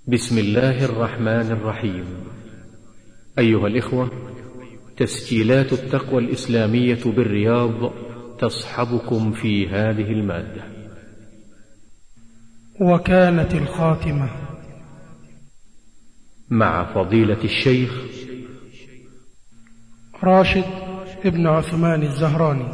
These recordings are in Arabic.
بسم الله الرحمن الرحيم. أيها الإخوة، تسجيلات التقوى الإسلامية بالرياض تصحبكم في هذه المادة. وكانت الخاتمة مع فضيلة الشيخ راشد ابن عثمان الزهراني.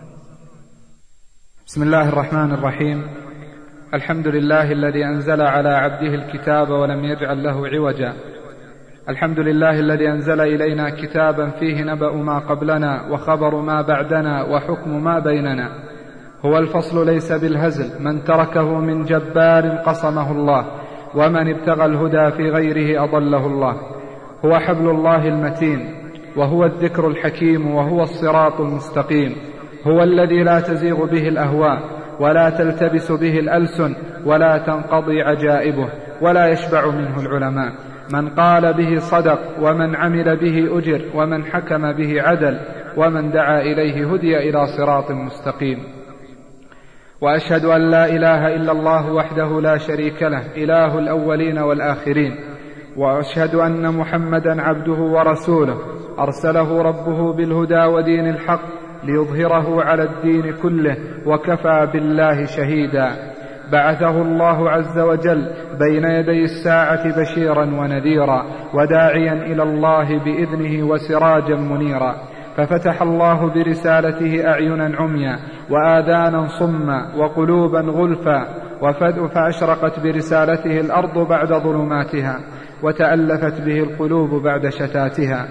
بسم الله الرحمن الرحيم. الحمد لله الذي أنزل على عبده الكتاب ولم يجعل له عوجا. الحمد لله الذي أنزل إلينا كتابا فيه نبأ ما قبلنا وخبر ما بعدنا وحكم ما بيننا. هو الفصل ليس بالهزل، من تركه من جبار قصمه الله، ومن ابتغى الهدى في غيره أضله الله. هو حبل الله المتين، وهو الذكر الحكيم، وهو الصراط المستقيم. هو الذي لا تزيغ به الأهواء ولا تلتبس به الألسن ولا تنقضي عجائبه ولا يشبع منه العلماء. من قال به صدق، ومن عمل به أجر، ومن حكم به عدل، ومن دعا إليه هدي إلى صراط مستقيم. وأشهد أن لا إله إلا الله وحده لا شريك له، إله الأولين والآخرين. وأشهد أن محمدا عبده ورسوله، أرسله ربه بالهدى ودين الحق ليظهره على الدين كله، وكفى بالله شهيدا. بعثه الله عز وجل بين يدي الساعة بشيرا ونذيرا، وداعيا إلى الله بإذنه وسراجا منيرا. ففتح الله برسالته أعينا عميا وآذانا صما وقلوبا غلفا، فأشرقت برسالته الأرض بعد ظلماتها، وتألفت به القلوب بعد شتاتها.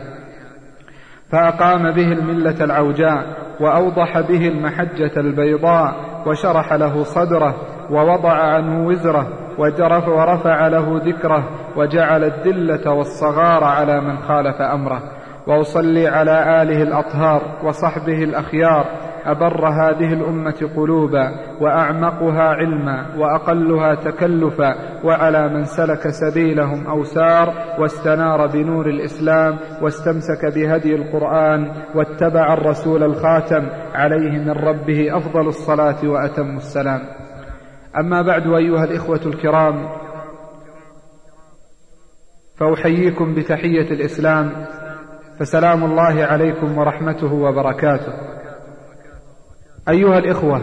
فأقام به الملة العوجاء، وأوضح به المحجة البيضاء، وشرح له صدره، ووضع عنه وزره، ورفع له ذكره، وجعل الذلة والصغار على من خالف أمره. وأصلي على آله الأطهار وصحبه الأخيار، أبر هذه الأمة قلوبا، وأعمقها علما، وأقلها تكلفا، وعلى من سلك سبيلهم أو سار واستنار بنور الإسلام واستمسك بهدي القرآن واتبع الرسول الخاتم عليه من ربه أفضل الصلاة وأتم السلام. أما بعد، أيها الإخوة الكرام، فأحييكم بتحية الإسلام، فسلام الله عليكم ورحمته وبركاته. أيها الإخوة،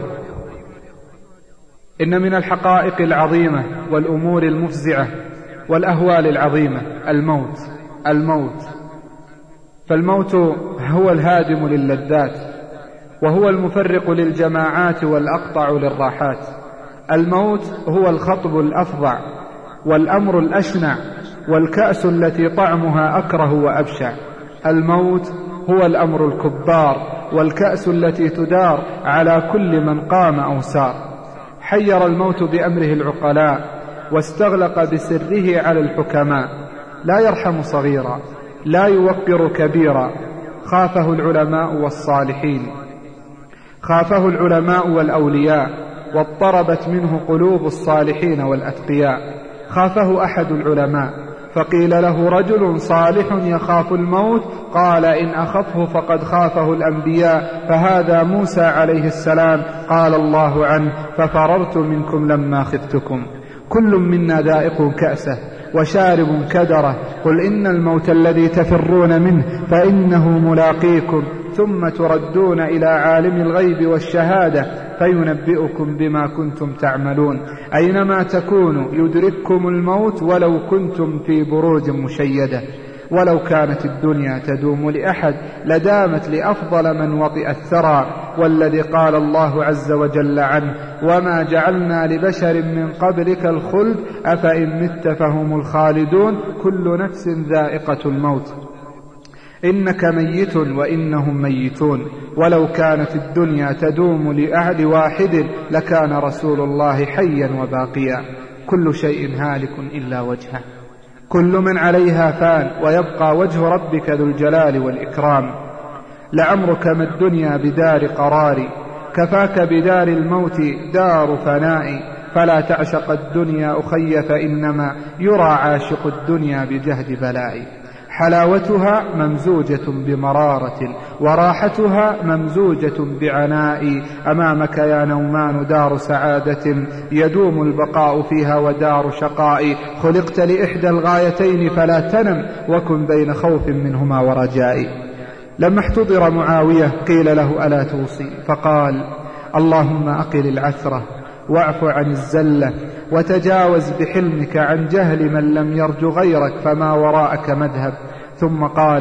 إن من الحقائق العظيمة والأمور المفزعة والأهوال العظيمة الموت. فالموت هو الهادم للذات، وهو المفرق للجماعات والأقطع للراحات. الموت هو الخطب الأفظع والأمر الأشنع والكأس التي طعمها أكره وأبشع. الموت هو الأمر الكبار والكأس التي تدار على كل من قام أو سار. حير الموت بأمره العقلاء، واستغلق بسره على الحكماء. لا يرحم صغيرا، لا يوقر كبيرا. خافه العلماء والصالحين، خافه العلماء والأولياء، واضطربت منه قلوب الصالحين والأتقياء. خافه أحد العلماء، فقيل له: رجل صالح يخاف الموت. قال: إن أخفه فقد خافه الأنبياء، فهذا موسى عليه السلام. قال الله عنه: ففررت منكم لما خفتكم. كل منا ذائق كأسه وشارب كدره. قل إن الموت الذي تفرون منه فإنه ملاقيكم، ثم تردون إلى عالم الغيب والشهادة فينبئكم بما كنتم تعملون. أينما تكونوا يدرككم الموت ولو كنتم في بروج مشيدة. ولو كانت الدنيا تدوم لأحد لدامت لأفضل من وطئ الثرى، والذي قال الله عز وجل عنه: وما جعلنا لبشر من قبلك الخلد أفإن مت فهم الخالدون. كل نفس ذائقة الموت. إنك ميت وإنهم ميتون. ولو كانت الدنيا تدوم لأهل واحد لكان رسول الله حيا وباقيا. كل شيء هالك إلا وجهه، كل من عليها فان، ويبقى وجه ربك ذو الجلال والإكرام. لعمرك ما الدنيا بدار قرار، كفاك بدار الموت دار فناء. فلا تعشق الدنيا أخي، فإنما يرى عاشق الدنيا بجهد بلاء. حلاوتها ممزوجة بمرارة وراحتها ممزوجة بعناء. أمامك يا نومان دار سعادة يدوم البقاء فيها ودار شقاء. خلقت لإحدى الغايتين فلا تنم وكن بين خوف منهما ورجاء. لما احتضر معاوية قيل له ألا توصي؟ فقال اللهم أقل العثرة واعف عن الزلة وتجاوز بحلمك عن جهل من لم يرج غيرك فما وراءك مذهب. ثم قال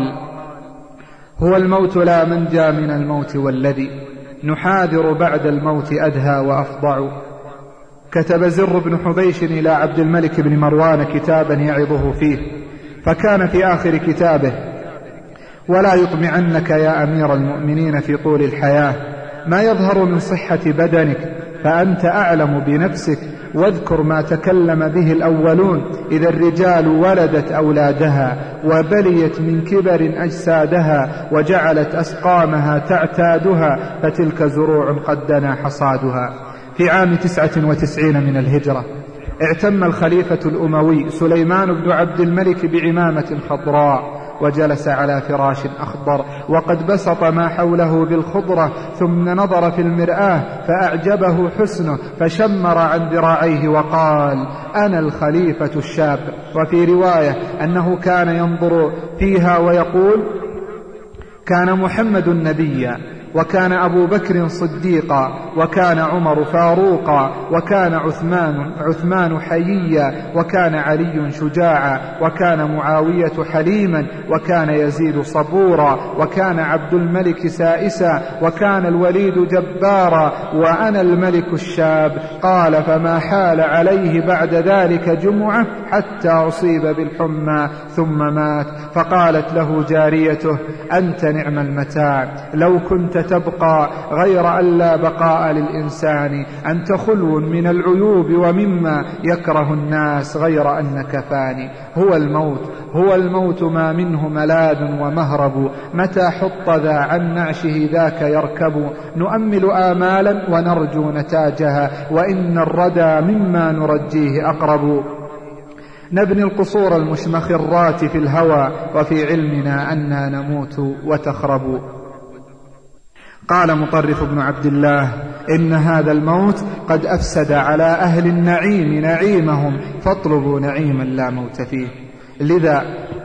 هو الموت لا منجى من الموت والذي نحاذر بعد الموت أدهى وأفضع. كتب زر بن حبيش إلى عبد الملك بن مروان كتابا يعظه فيه، فكان في آخر كتابه ولا يطمعنك يا أمير المؤمنين في طول الحياة ما يظهر من صحة بدنك فأنت أعلم بنفسك، واذكر ما تكلم به الأولون إذا الرجال ولدت أولادها وبليت من كبر أجسادها وجعلت أسقامها تعتادها فتلك زروع قد دنا حصادها. في عام 99 من الهجرة اعتم الخليفة الأموي سليمان بن عبد الملك بعمامة خضراء وجلس على فراش أخضر وقد بسط ما حوله بالخضرة، ثم نظر في المرآة فأعجبه حسنه فشمر عن ذراعيه وقال أنا الخليفة الشاب. وفي رواية أنه كان ينظر فيها ويقول كان محمد نبيا وكان أبو بكر صديقا وكان عمر فاروقا وكان عثمان حييا وكان علي شجاعا وكان معاوية حليما وكان يزيد صبورا وكان عبد الملك سائسا وكان الوليد جبارا وأنا الملك الشاب. قال فما حال عليه بعد ذلك جمعة حتى أصيب بالحمى ثم مات. فقالت له جاريته أنت نعم المتاع لو كنت تبقى غير أن لا بقاء للإنسان، أنت خلو من العيوب ومما يكره الناس غير أنك فاني. هو الموت ما منه ملاذ ومهرب، متى حط ذا عن نعشه ذاك يركب. نؤمل آمالا ونرجو نتاجها وإن الردى مما نرجيه أقرب. نبني القصور المشمخرات في الهوى وفي علمنا أننا نموت وتخرب. قال مطرف بن عبد الله إن هذا الموت قد أفسد على أهل النعيم نعيمهم فاطلبوا نعيما لا موت فيه. لذا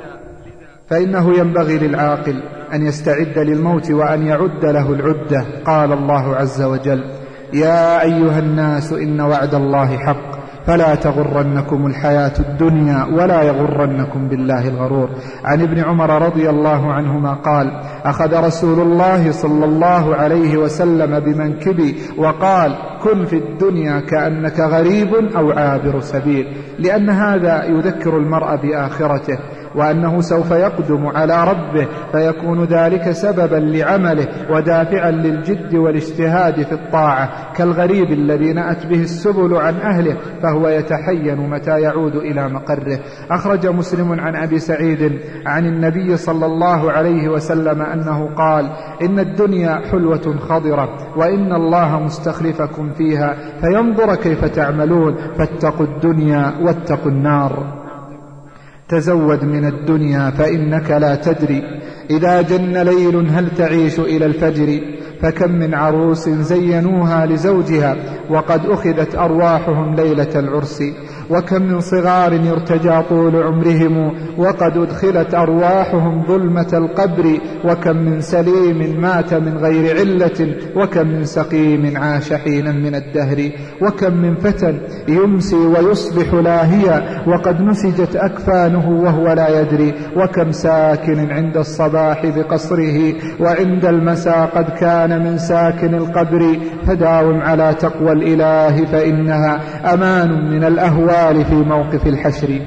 فإنه ينبغي للعاقل أن يستعد للموت وأن يعد له العدة. قال الله عز وجل يا أيها الناس إن وعد الله حق فلا تغرنكم الحياة الدنيا ولا يغرنكم بالله الغرور. عن ابن عمر رضي الله عنهما قال أخذ رسول الله صلى الله عليه وسلم بمنكبي وقال كن في الدنيا كأنك غريب أو عابر سبيل، لأن هذا يذكر المرء بآخرته وأنه سوف يقدم على ربه فيكون ذلك سببا لعمله ودافعا للجد والاجتهاد في الطاعة، كالغريب الذي نأت به السبل عن أهله فهو يتحين متى يعود إلى مقره. أخرج مسلم عن أبي سعيد عن النبي صلى الله عليه وسلم أنه قال إن الدنيا حلوة خضرة وإن الله مستخلفكم فيها فينظر كيف تعملون، فاتقوا الدنيا واتقوا النار. تزود من الدنيا فإنك لا تدري إذا جن ليل هل تعيش إلى الفجر، فكم من عروس زينوها لزوجها وقد أخذت أرواحهم ليلة العرس، وكم من صغار يرتجى طول عمرهم وقد أدخلت أرواحهم ظلمة القبر، وكم من سليم مات من غير علة وكم من سقيم عاش حينا من الدهر، وكم من فتى يمسي ويصبح لاهيا وقد نسجت أكفانه وهو لا يدري، وكم ساكن عند الصباح بقصره وعند المساء قد كان من ساكن القبر. فداوم على تقوى الإله فإنها أمان من الأهوال في موقف الحشر.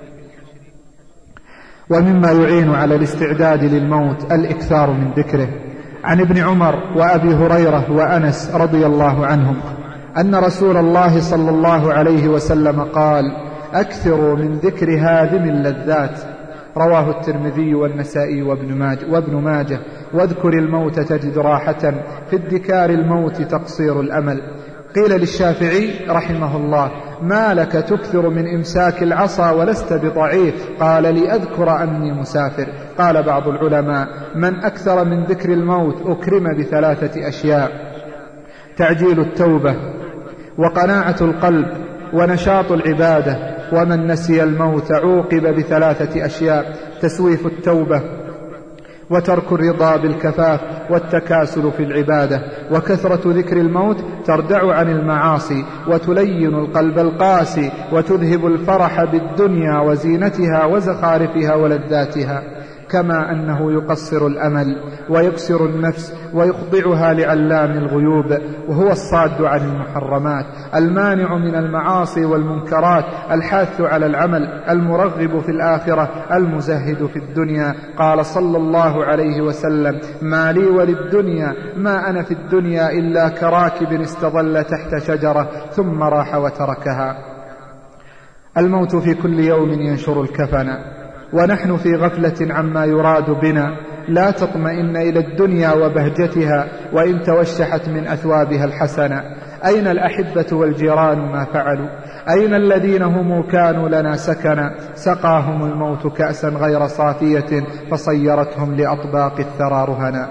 ومما يعين على الاستعداد للموت الإكثار من ذكره. عن ابن عمر وأبي هريرة وأنس رضي الله عنهم أن رسول الله صلى الله عليه وسلم قال أكثروا من ذكر هادم اللذات، رواه الترمذي والنسائي وابن ماجه. واذكر الموت تجد راحة، في ادكار الموت تقصير الأمل. قيل للشافعي رحمه الله ما لك تكثر من إمساك العصا ولست بضعيف؟ قال لأذكر أني مسافر. قال بعض العلماء من أكثر من ذكر الموت أكرم بثلاثة أشياء: تعجيل التوبة، وقناعة القلب، ونشاط العبادة. ومن نسي الموت عوقب بثلاثة أشياء: تسويف التوبة، وترك الرضا بالكفاف، والتكاسل في العبادة. وكثرة ذكر الموت تردع عن المعاصي، وتلين القلب القاسي، وتذهب الفرح بالدنيا وزينتها وزخارفها ولذاتها. كما أنه يقصر الأمل ويكسر النفس ويخضعها لعلام الغيوب، وهو الصاد عن المحرمات، المانع من المعاصي والمنكرات، الحاث على العمل، المرغب في الآخرة، المزهد في الدنيا. قال صلى الله عليه وسلم: ما لي وللدنيا، ما أنا في الدنيا إلا كراكب استظل تحت شجرة ثم راح وتركها. الموت في كل يوم ينشر الكفن، ونحن في غفلة عما يراد بنا. لا تطمئن إلى الدنيا وبهجتها وإن توشحت من أثوابها الحسنة. أين الأحبة والجيران ما فعلوا؟ أين الذين هم كانوا لنا سكنا؟ سقاهم الموت كأسا غير صافية فصيرتهم لأطباق الثرى رهنا.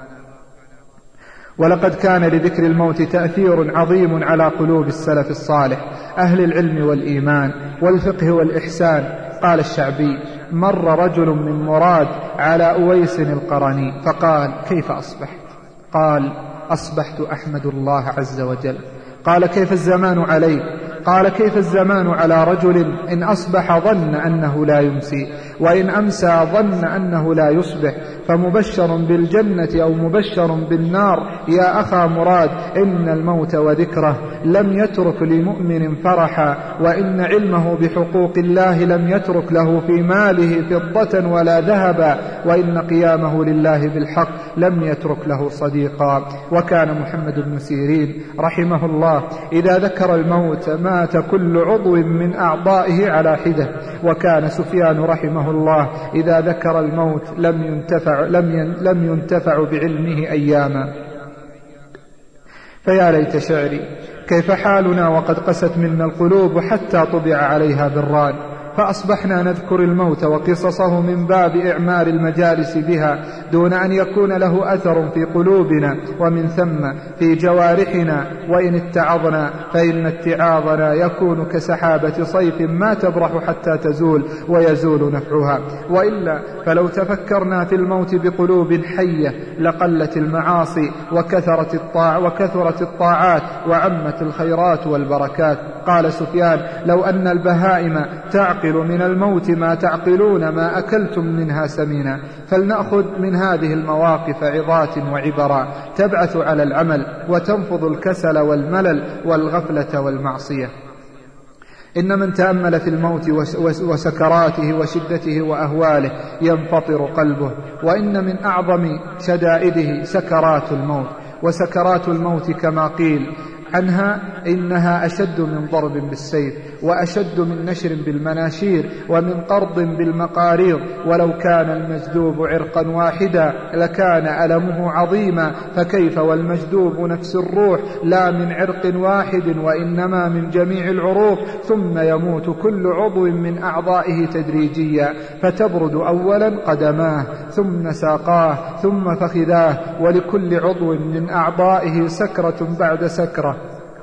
ولقد كان لذكر الموت تأثير عظيم على قلوب السلف الصالح، أهل العلم والإيمان والفقه والإحسان. قال الشعبي: مر رجل من مراد على أويس القرني فقال: كيف أصبحت؟ قال: أصبحت أحمد الله عز وجل. قال: كيف الزمان عليك؟ قال: كيف الزمان على رجل إن أصبح ظن أنه لا يمسي، وإن أمسى ظن أنه لا يصبح، فمبشر بالجنة أو مبشر بالنار. يا أخا مراد، إن الموت وذكره لم يترك لمؤمن فرحا، وإن علمه بحقوق الله لم يترك له في ماله فضة ولا ذهبا، وإن قيامه لله بالحق لم يترك له صديقا. وكان محمد بن سيرين رحمه الله إذا ذكر الموت مات كل عضو من أعضائه على حدة. وكان سفيان رحمه الله إذا ذكر الموت لم ينتفع بعلمه أياما. فيا ليت شعري كيف حالنا وقد قست منا القلوب حتى طبع عليها بالران، فأصبحنا نذكر الموت وقصصه من باب إعمار المجالس بها دون أن يكون له أثر في قلوبنا ومن ثم في جوارحنا. وإن اتعظنا فإن اتعاظنا يكون كسحابة صيف ما تبرح حتى تزول ويزول نفعها. وإلا فلو تفكرنا في الموت بقلوب حية لقلت المعاصي وكثرت الطاعات وعمت الخيرات والبركات. قال سفيان: لو أن البهائم تعقل من الموت ما تعقلون ما أكلتم منها سمينا. فلنأخذ من هذه المواقف عظات وعبرا تبعث على العمل وتنفض الكسل والملل والغفلة والمعصية. إن من تأمل في الموت وسكراته وشدته وأهواله ينفطر قلبه. وإن من أعظم شدائده سكرات الموت. وسكرات الموت كما قيل عنها إنها أشد من ضرب بالسيف، وأشد من نشر بالمناشير، ومن قرض بالمقاريض. ولو كان المجذوب عرقا واحدا لكان ألمه عظيما، فكيف والمجذوب نفس الروح لا من عرق واحد وإنما من جميع العروق. ثم يموت كل عضو من أعضائه تدريجيا، فتبرد أولا قدماه ثم ساقاه ثم فخذاه، ولكل عضو من أعضائه سكرة بعد سكرة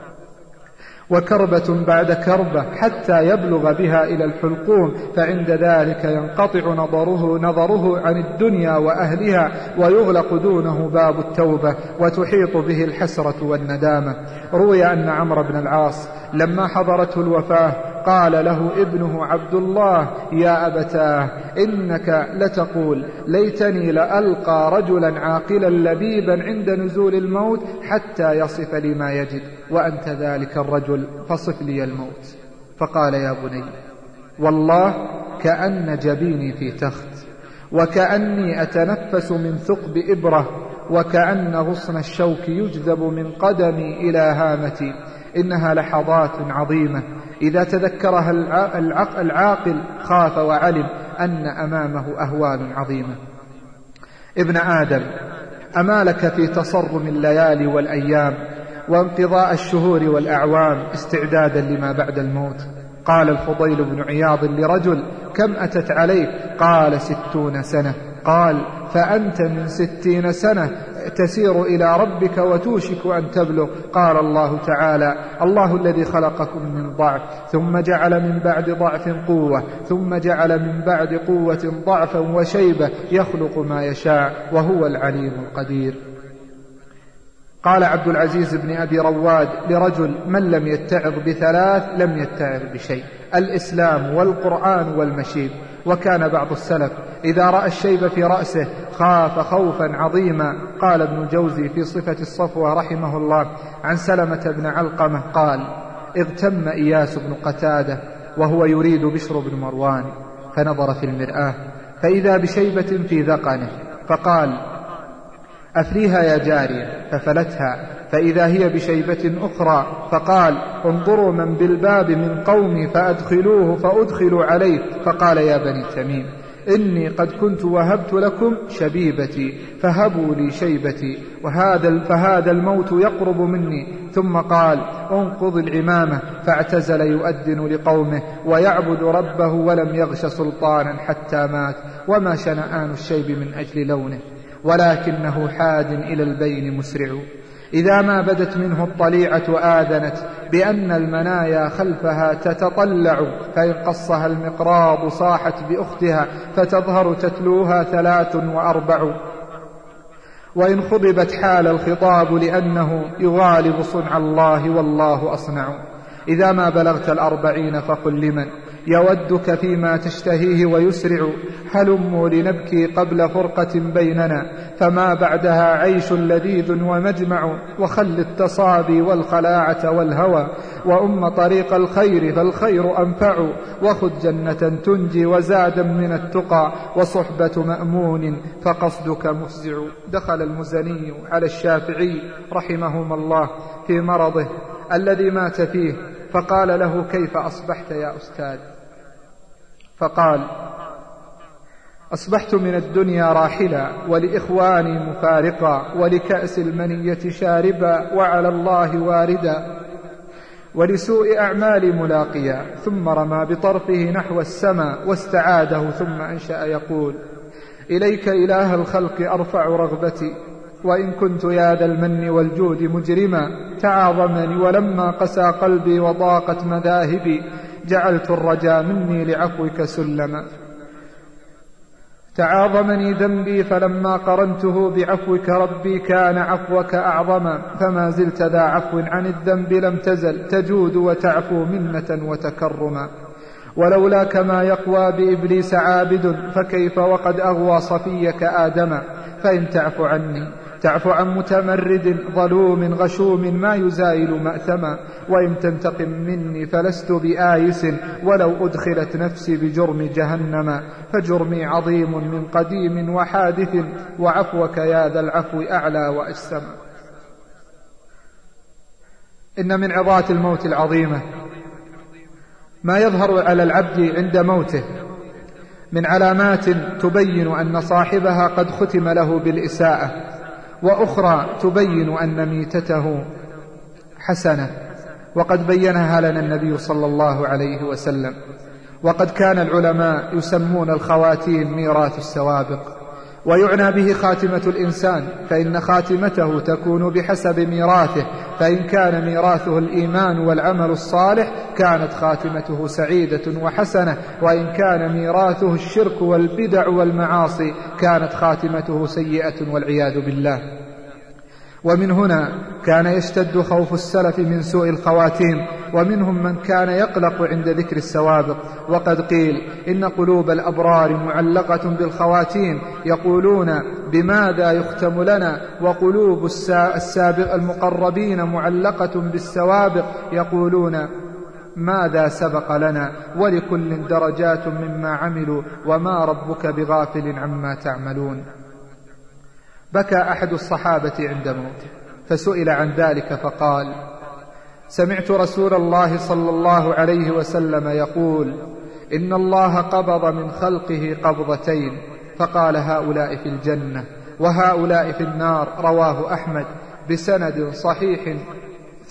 وكربة بعد كربة حتى يبلغ بها إلى الحلقوم. فعند ذلك ينقطع نظره عن الدنيا وأهلها، ويغلق دونه باب التوبة، وتحيط به الحسرة والندامة. روي أن عمرو بن العاص لما حضرته الوفاة قال له ابنه عبد الله: يا أبتاه، إنك لتقول ليتني لألقى رجلا عاقلا لبيبا عند نزول الموت حتى يصف لي ما يجد، وأنت ذلك الرجل فصف لي الموت. فقال: يا بني، والله كأن جبيني في تخت، وكأني أتنفس من ثقب إبرة، وكأن غصن الشوك يجذب من قدمي إلى هامتي. إنها لحظات عظيمة إذا تذكرها العاقل خاف وعلم أن أمامه أهوال عظيمة. ابن آدم، أما لك في تصرم الليالي والأيام وانقضاء الشهور والأعوام استعدادا لما بعد الموت. قال الفضيل بن عياض لرجل: كم أتت عليك؟ قال 60 سنة. قال: فأنت من 60 سنة تسير إلى ربك وتوشك أن تبلغ. قال الله تعالى: الله الذي خلقكم من ضعف ثم جعل من بعد ضعف قوة ثم جعل من بعد قوة ضعفا وشيبة يخلق ما يشاء وهو العليم القدير. قال عبد العزيز بن أبي رواد لرجل: من لم يتعظ ب3 لم يتعظ بشيء: الإسلام والقرآن والمشيب. وكان بعض السلف إذا رأى الشيب في رأسه خاف خوفا عظيما. قال ابن جوزي في صفة الصفوة رحمه الله عن سلمة بن علقمة قال: اغتم إياس بن قتادة وهو يريد بشر بن مروان، فنظر في المرآة فإذا بشيبة في ذقنه، فقال: أفريها يا جارية، ففلتها فإذا هي بشيبة أخرى، فقال: انظروا من بالباب من قومي فأدخلوه فأدخلوا عليه. فقال: يا بني تميم، إني قد كنت وهبت لكم شبيبتي فهبوا لي شيبتي، فهذا الموت يقرب مني. ثم قال: انقض العمامة، فاعتزل يؤذن لقومه ويعبد ربه ولم يغش سلطانا حتى مات. وما شنآن الشيب من أجل لونه، ولكنه حاد إلى البين مسرع. إذا ما بدت منه الطليعة آذنت بأن المنايا خلفها تتطلع، فإن قصها المقراض صاحت بأختها فتظهر تتلوها 3 و4. وإن خضبت حال الخطاب لأنه يغالب صنع الله والله أصنع. إذا ما بلغت 40 فقل لمن يودك فيما تشتهيه ويسرع: هلموا لنبكي قبل فرقة بيننا، فما بعدها عيش لذيذ ومجمع. وخل التصابي والخلاعة والهوى، وأم طريق الخير فالخير أنفع. وخذ جنة تنجي وزادا من التقى، وصحبة مأمون فقصدك مفزع. دخل المزني على الشافعي رحمهما الله في مرضه الذي مات فيه، فقال له: كيف أصبحت يا أستاذ؟ فقال: أصبحت من الدنيا راحلا، ولإخواني مفارقا، ولكأس المنية شاربا، وعلى الله واردا، ولسوء أعمالي ملاقيا. ثم رمى بطرفه نحو السماء واستعاده، ثم أنشأ يقول: إليك إله الخلق أرفع رغبتي، وإن كنت يا ذا المن والجود مجرما. تعاظمني ولما قسى قلبي وضاقت مذاهبي، جعلت الرجا مني لعفوك سلما. تعاظمني ذنبي فلما قرنته بعفوك ربي كان عفوك أعظما. فما زلت ذا عفو عن الذنب لم تزل تجود وتعفو منة وتكرما. ولولاك ما يقوى بإبليس عابد، فكيف وقد أغوى صفيك آدم. فإن تعفو عني تعفو عن متمرد ظلوم غشوم ما يزايل مأثما. وإن تنتقم مني فلست بآيس، ولو أدخلت نفسي بجرم جهنم. فجرمي عظيم من قديم وحادث، وعفوك يا ذا العفو أعلى وأجسم. إن من عظات الموت العظيمة ما يظهر على العبد عند موته من علامات تبين أن صاحبها قد ختم له بالإساءة، وأخرى تبين أن ميتته حسنة، وقد بينها لنا النبي صلى الله عليه وسلم. وقد كان العلماء يسمون الخواتيم ميراث السوابق، ويعنى به خاتمة الإنسان، فإن خاتمته تكون بحسب ميراثه. فإن كان ميراثه الإيمان والعمل الصالح كانت خاتمته سعيدة وحسنة، وإن كان ميراثه الشرك والبدع والمعاصي كانت خاتمته سيئة والعياذ بالله. ومن هنا كان يشتد خوف السلف من سوء الخواتيم، ومنهم من كان يقلق عند ذكر السوابق. وقد قيل إن قلوب الأبرار معلقة بالخواتيم، يقولون بماذا يختم لنا، وقلوب السابق المقربين معلقة بالسوابق، يقولون ماذا سبق لنا، ولكل درجات مما عملوا، وما ربك بغافل عما تعملون. بكى أحد الصحابة عند موته، فسئل عن ذلك فقال: سمعت رسول الله صلى الله عليه وسلم يقول: إن الله قبض من خلقه قبضتين، فقال: هؤلاء في الجنة وهؤلاء في النار. رواه أحمد بسند صحيح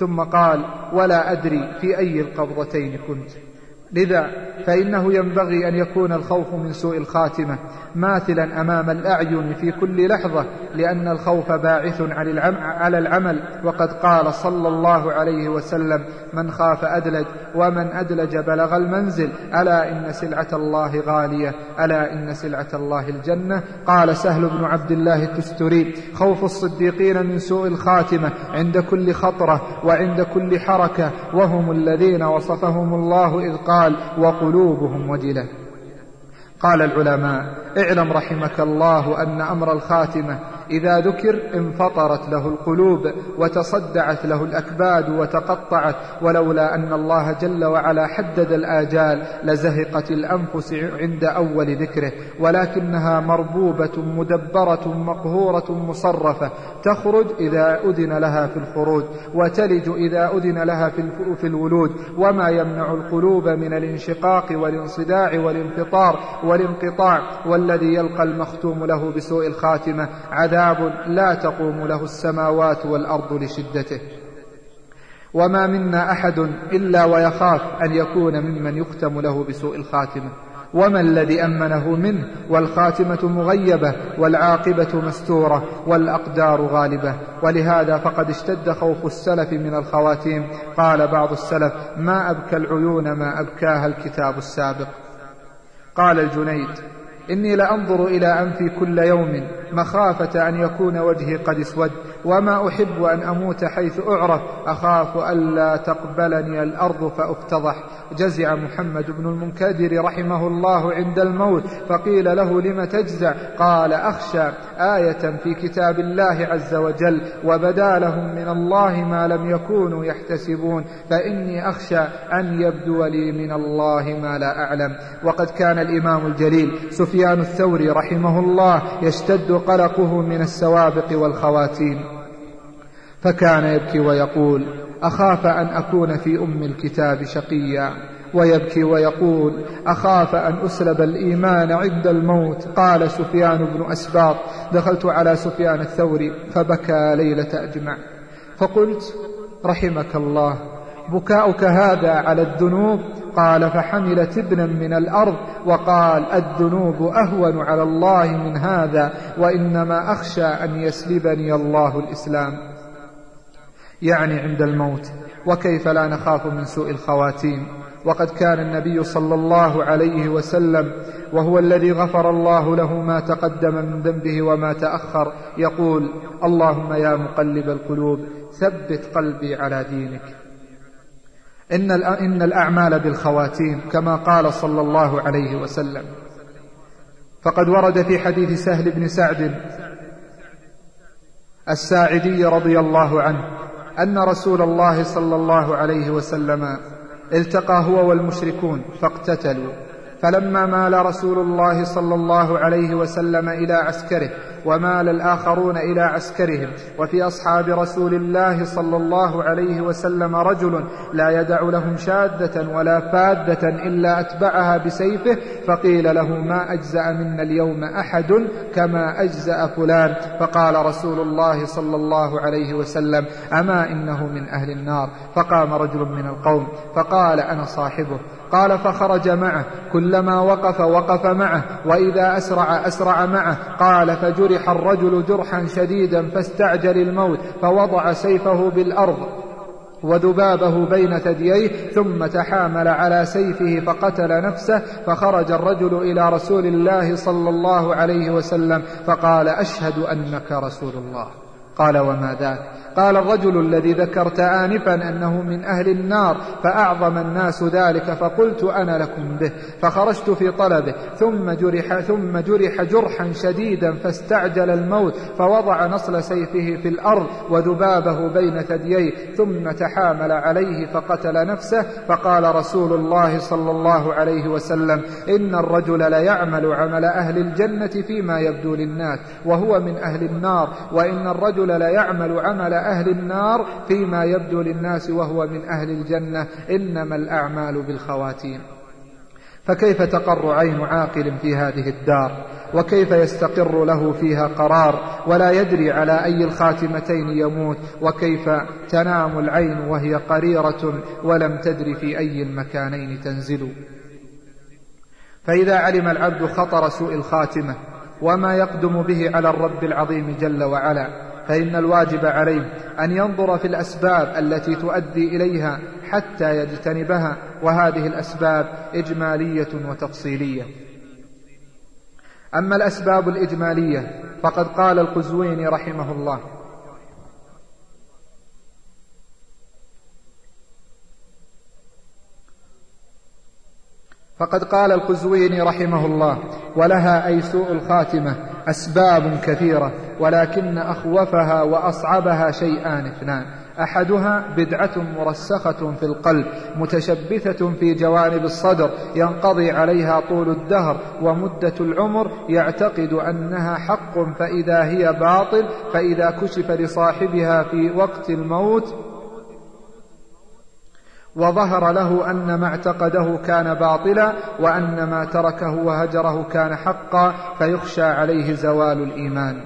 ثم قال: ولا أدري في أي القبضتين كنت. لذا فإنه ينبغي أن يكون الخوف من سوء الخاتمة ماثلا أمام الأعين في كل لحظة، لأن الخوف باعث على العمل. وقد قال صلى الله عليه وسلم: من خاف أدلج، ومن أدلج بلغ المنزل، ألا إن سلعة الله غالية، ألا إن سلعة الله الجنة. قال سهل بن عبد الله التستري: خوف الصديقين من سوء الخاتمة عند كل خطرة وعند كل حركة، وهم الذين وصفهم الله إذ قال: وقلوبهم وجلة. قال العلماء: اعلم رحمك الله أن أمر الخاتمة إذا ذكر انفطرت له القلوب وتصدعت له الأكباد وتقطعت، ولولا أن الله جل وعلا حدد الآجال لزهقت الأنفس عند أول ذكره، ولكنها مربوبة مدبرة مقهورة مصرفة، تخرج إذا أذن لها في الخروج، وتلج إذا أذن لها في الولود. وما يمنع القلوب من الانشقاق والانصداع والانفطار والانقطاع، والذي يلقى المختوم له بسوء الخاتمة عذاب لا تقوم له السماوات والأرض لشدته. وما منا أحد إلا ويخاف أن يكون ممن يختم له بسوء الخاتمة. وما الذي أمنه منه والخاتمة مغيبة والعاقبة مستورة والأقدار غالبة. ولهذا فقد اشتد خوف السلف من الخواتيم. قال بعض السلف: ما أبكى العيون ما أبكاها الكتاب السابق. قال الجنيد: إني لأنظر إلى أنفي كل يوم مخافة أن يكون وجهي قد اسود، وما أحب أن أموت حيث أعرف، أخاف ألا تقبلني الأرض فأفتضح. جزع محمد بن المنكدر رحمه الله عند الموت، فقيل له: لم تجزع؟ قال: أخشى آية في كتاب الله عز وجل وبدا لهم من الله ما لم يكونوا يحتسبون، فإني أخشى أن يبدو لي من الله ما لا أعلم. وقد كان الإمام الجليل سفيان الثوري رحمه الله يشتد قلقه من السوابق والخواتيم، فكان يبكي ويقول: أخاف أن أكون في أم الكتاب شقيا، ويبكي ويقول: أخاف أن أسلب الإيمان عند الموت. قال سفيان بن أسباط: دخلت على سفيان الثوري فبكى ليلة أجمع، فقلت: رحمك الله، بكاؤك هذا على الذنوب؟ قال: فحملت ابنا من الأرض وقال: الذنوب أهون على الله من هذا، وإنما أخشى أن يسلبني الله الإسلام، يعني عند الموت. وكيف لا نخاف من سوء الخواتيم؟ وقد كان النبي صلى الله عليه وسلم وهو الذي غفر الله له ما تقدم من ذنبه وما تأخر يقول: اللهم يا مقلب القلوب ثبت قلبي على دينك. إن الأعمال بالخواتيم كما قال صلى الله عليه وسلم. فقد ورد في حديث سهل بن سعد الساعدي رضي الله عنه أن رسول الله صلى الله عليه وسلم التقى هو والمشركون فاقتتلوا، فلما مال رسول الله صلى الله عليه وسلم إلى عسكره ومال الآخرون إلى عسكرهم، وفي أصحاب رسول الله صلى الله عليه وسلم رجل لا يدع لهم شاذة ولا فاذة إلا أتبعها بسيفه، فقيل له: ما أجزأ منا اليوم أحد كما أجزأ فلان. فقال رسول الله صلى الله عليه وسلم: أما إنه من أهل النار. فقام رجل من القوم فقال: أنا صاحبه. قال: فخرج معه، كلما وقف معه، وإذا أسرع معه. قال: فجرح الرجل جرحا شديدا فاستعجل الموت، فوضع سيفه بالأرض وذبابه بين ثدييه، ثم تحامل على سيفه فقتل نفسه. فخرج الرجل إلى رسول الله صلى الله عليه وسلم فقال: أشهد أنك رسول الله. قال: وما ذاك؟ قال: الرجل الذي ذكرت آنفا أنه من أهل النار، فأعظم الناس ذلك، فقلت أنا لكم به، فخرجت في طلبه، ثم جرح جرحا شديدا فاستعجل الموت، فوضع نصل سيفه في الأرض وذبابه بين ثدييه، ثم تحامل عليه فقتل نفسه. فقال رسول الله صلى الله عليه وسلم: إن الرجل ليعمل عمل أهل الجنة فيما يبدو للناس وهو من أهل النار، وإن الرجل ليعمل عمل أهل النار فيما يبدو للناس وهو من أهل الجنة، إنما الأعمال بالخواتيم. فكيف تقر عين عاقل في هذه الدار؟ وكيف يستقر له فيها قرار ولا يدري على أي الخاتمتين يموت، وكيف تنام العين وهي قريرة ولم تدر في أي المكانين تنزل. فإذا علم العبد خطر سوء الخاتمة وما يقدم به على الرب العظيم جل وعلا، فإن الواجب عليه أن ينظر في الأسباب التي تؤدي إليها حتى يجتنبها، وهذه الأسباب إجمالية وتفصيلية. أما الأسباب الإجمالية فقد قال القزويني رحمه الله: ولها أي سوء الخاتمة أسباب كثيرة، ولكن أخوفها وأصعبها شيئان اثنان: أحدها بدعة مرسخة في القلب متشبثة في جوانب الصدر ينقضي عليها طول الدهر ومدة العمر، يعتقد أنها حق فإذا هي باطل، فإذا كشف لصاحبها في وقت الموت وظهر له أن ما اعتقده كان باطلا وأن ما تركه وهجره كان حقا، فيخشى عليه زوال الإيمان.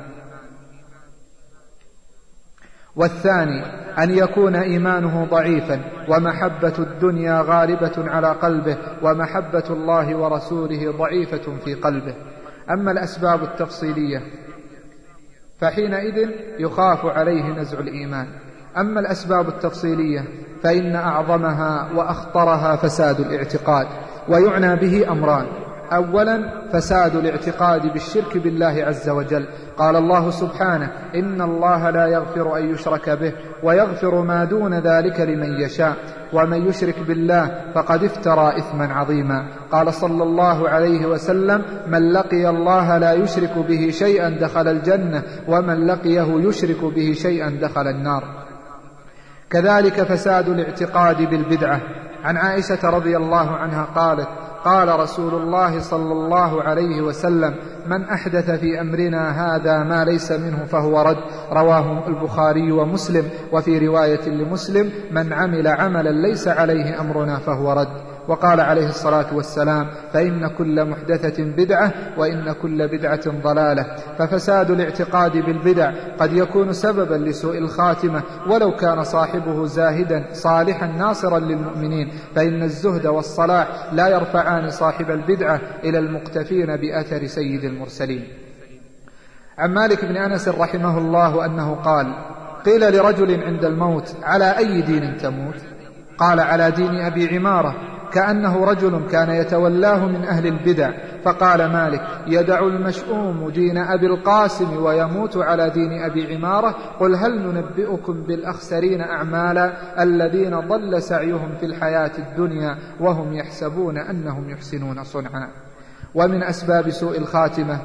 والثاني أن يكون إيمانه ضعيفا ومحبة الدنيا غالبة على قلبه، ومحبة الله ورسوله ضعيفة في قلبه. أما الأسباب التفصيلية فحينئذ يخاف عليه نزع الإيمان. أما الأسباب التفصيلية فإن أعظمها وأخطرها فساد الاعتقاد، ويعنى به أمران: أولا فساد الاعتقاد بالشرك بالله عز وجل. قال الله سبحانه: إن الله لا يغفر أن يشرك به ويغفر ما دون ذلك لمن يشاء، ومن يشرك بالله فقد افترى إثما عظيما. قال صلى الله عليه وسلم: من لقي الله لا يشرك به شيئا دخل الجنة، ومن لقيه يشرك به شيئا دخل النار. كذلك فساد الاعتقاد بالبدعة. عن عائشة رضي الله عنها قالت: قال رسول الله صلى الله عليه وسلم: من أحدث في أمرنا هذا ما ليس منه فهو رد. رواه البخاري ومسلم. وفي رواية لمسلم: من عمل عملا ليس عليه أمرنا فهو رد. وقال عليه الصلاة والسلام: فإن كل محدثة بدعة وإن كل بدعة ضلالة. ففساد الاعتقاد بالبدع قد يكون سببا لسوء الخاتمة ولو كان صاحبه زاهدا صالحا ناصرا للمؤمنين، فإن الزهد والصلاح لا يرفعان صاحب البدعة إلى المقتفين بأثر سيد المرسلين. عن مالك بن أنس رحمه الله أنه قال: قيل لرجل عند الموت: على أي دين تموت؟ قال: على دين أبي عمارة، كأنه رجل كان يتولاه من أهل البدع. فقال مالك: يدع المشؤوم دين أبي القاسم ويموت على دين أبي عمارة؟ قل هل ننبئكم بالأخسرين أعمالا الذين ضل سعيهم في الحياة الدنيا وهم يحسبون أنهم يحسنون صنعا. ومن أسباب سوء الخاتمة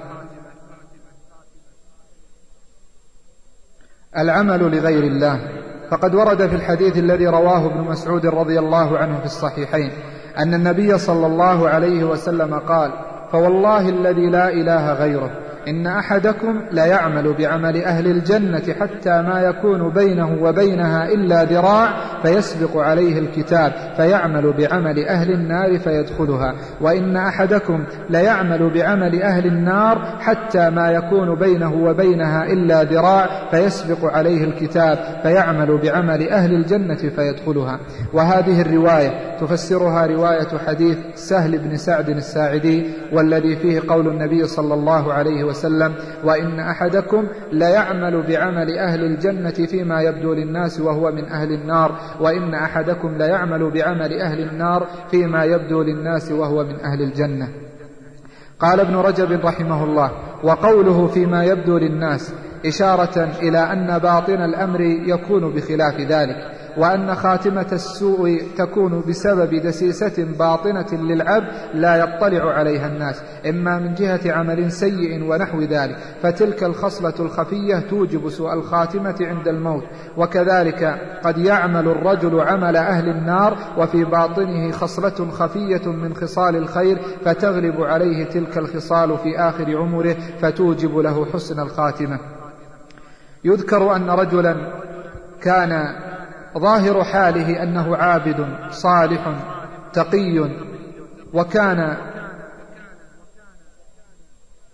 العمل لغير الله. فقد ورد في الحديث الذي رواه ابن مسعود رضي الله عنه في الصحيحين أن النبي صلى الله عليه وسلم قال: فوالله الذي لا إله غيره إن أحدكم ليعمل بعمل أهل الجنة حتى ما يكون بينه وبينها إلا ذراع فيسبق عليه الكتاب فيعمل بعمل أهل النار فيدخلها، وإن أحدكم ليعمل بعمل أهل النار حتى ما يكون بينه وبينها إلا ذراع فيسبق عليه الكتاب فيعمل بعمل أهل الجنة فيدخلها. وهذه الرواية تفسرها رواية حديث سهل بن سعد الساعدي، والذي فيه قول النبي صلى الله عليه وسلم: وإن أحدكم ليعمل بعمل أهل الجنة فيما يبدو للناس وهو من أهل النار، وإن أحدكم ليعمل بعمل أهل النار فيما يبدو للناس وهو من أهل الجنة. قال ابن رجب رحمه الله: وقوله فيما يبدو للناس إشارة إلى أن باطن الأمر يكون بخلاف ذلك، وأن خاتمة السوء تكون بسبب دسيسة باطنة للعبد لا يطلع عليها الناس، إما من جهة عمل سيء ونحو ذلك، فتلك الخصلة الخفية توجب سوء الخاتمة عند الموت. وكذلك قد يعمل الرجل عمل أهل النار وفي باطنه خصلة خفية من خصال الخير فتغلب عليه تلك الخصال في آخر عمره فتوجب له حسن الخاتمة. يذكر أن رجلا كان ظاهر حاله أنه عابد صالح تقي، وكان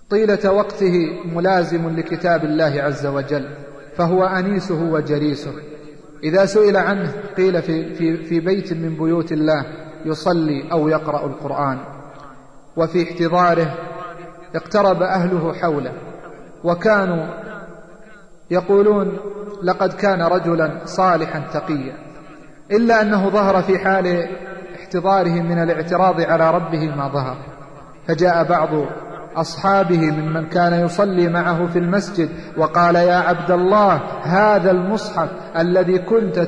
طيلة وقته ملازم لكتاب الله عز وجل، فهو أنيسه وجليسه. إذا سئل عنه قيل في بيت من بيوت الله يصلي أو يقرأ القرآن، وفي احتضاره اقترب أهله حوله وكانوا يقولون لقد كان رجلا صالحا تقيا، إلا أنه ظهر في حال احتضاره من الاعتراض على ربه ما ظهر. فجاء بعض أصحابه ممن كان يصلي معه في المسجد وقال: يا عبد الله، هذا المصحف الذي كنت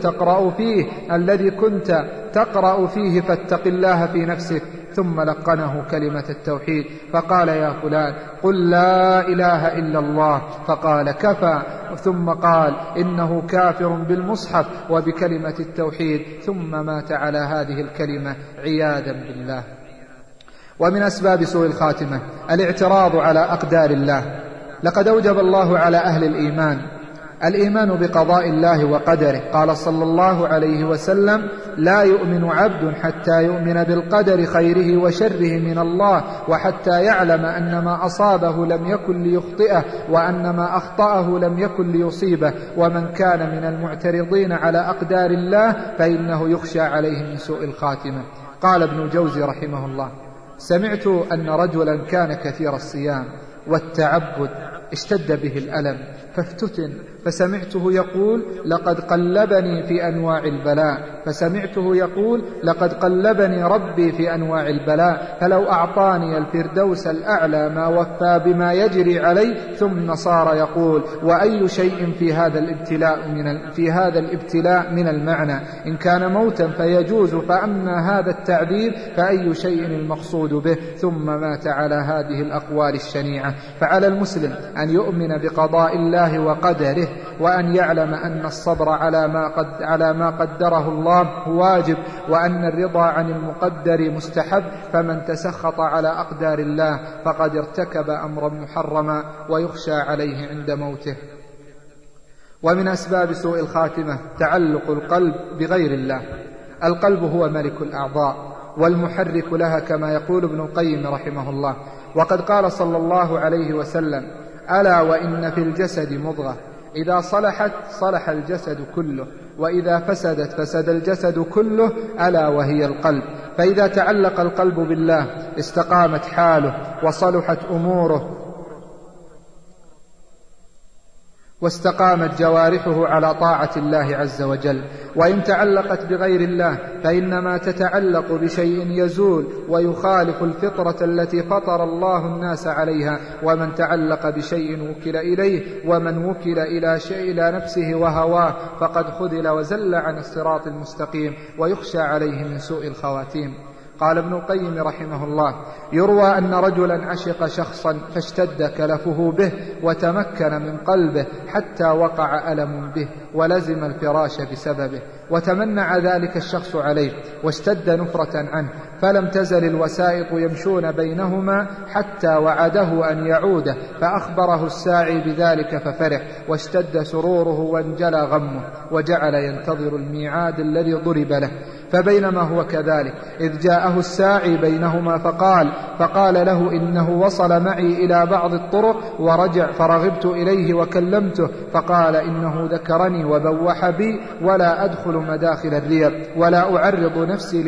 تقرأ فيه فاتق الله في نفسك. ثم لقنه كلمة التوحيد فقال: يا فلان، قل لا إله إلا الله. فقال: كفى. ثم قال: إنه كافر بالمصحف وبكلمة التوحيد، ثم مات على هذه الكلمة عياذا بالله. ومن أسباب سوء الخاتمة الاعتراض على أقدار الله. لقد أوجب الله على أهل الإيمان بقضاء الله وقدره. قال صلى الله عليه وسلم: لا يؤمن عبد حتى يؤمن بالقدر خيره وشره من الله، وحتى يعلم أن ما أصابه لم يكن ليخطئه، وأن ما أخطأه لم يكن ليصيبه. ومن كان من المعترضين على أقدار الله فإنه يخشى عليه من سوء الخاتمة. قال ابن الجوزي رحمه الله: سمعت أن رجلا كان كثير الصيام والتعبد اشتد به الألم فافتتن، فسمعته يقول: لقد قلبني في أنواع ربي في أنواع البلاء، فلو أعطاني الفردوس الأعلى ما وفى بما يجري عليه. ثم صار يقول: وأي شيء في هذا الابتلاء من المعنى؟ إن كان موتا فيجوز، فأما هذا التعذيب فأي شيء المقصود به؟ ثم مات على هذه الأقوال الشنيعة. فعلى المسلم أن يؤمن بقضاء الله وقدره، وأن يعلم أن الصبر على ما قدره الله واجب، وأن الرضا عن المقدر مستحب. فمن تسخط على أقدار الله فقد ارتكب أمرا محرما ويخشى عليه عند موته. ومن أسباب سوء الخاتمة تعلق القلب بغير الله. القلب هو ملك الأعضاء والمحرك لها، كما يقول ابن القيم رحمه الله. وقد قال صلى الله عليه وسلم: ألا وإن في الجسد مضغة إذا صلحت صلح الجسد كله، وإذا فسدت فسد الجسد كله، ألا وهي القلب. فإذا تعلق القلب بالله استقامت حاله وصلحت أموره واستقامت جوارحه على طاعة الله عز وجل. وإن تعلقت بغير الله فإنما تتعلق بشيء يزول ويخالف الفطرة التي فطر الله الناس عليها. ومن تعلق بشيء وكل إليه، ومن وكل إلى نفسه وهواه فقد خذل وزل عن الصراط المستقيم، ويخشى عليه من سوء الخواتيم. قال ابن القيم رحمه الله: يروى أن رجلا عشق شخصا فاشتد كلفه به وتمكن من قلبه حتى وقع ألم به ولزم الفراش بسببه، وتمنع ذلك الشخص عليه واشتد نفرة عنه، فلم تزل الوسائط يمشون بينهما حتى وعده أن يعوده، فأخبره الساعي بذلك ففرح واشتد سروره وانجلى غمه، وجعل ينتظر الميعاد الذي ضرب له. فبينما هو كذلك إذ جاءه الساعي بينهما فقال له: إنه وصل معي إلى بعض الطرق ورجع، فرغبت إليه وكلمته، فقال: إنه ذكرني وبوح بي، ولا أدخل مداخل الريب، ولا أعرض نفسي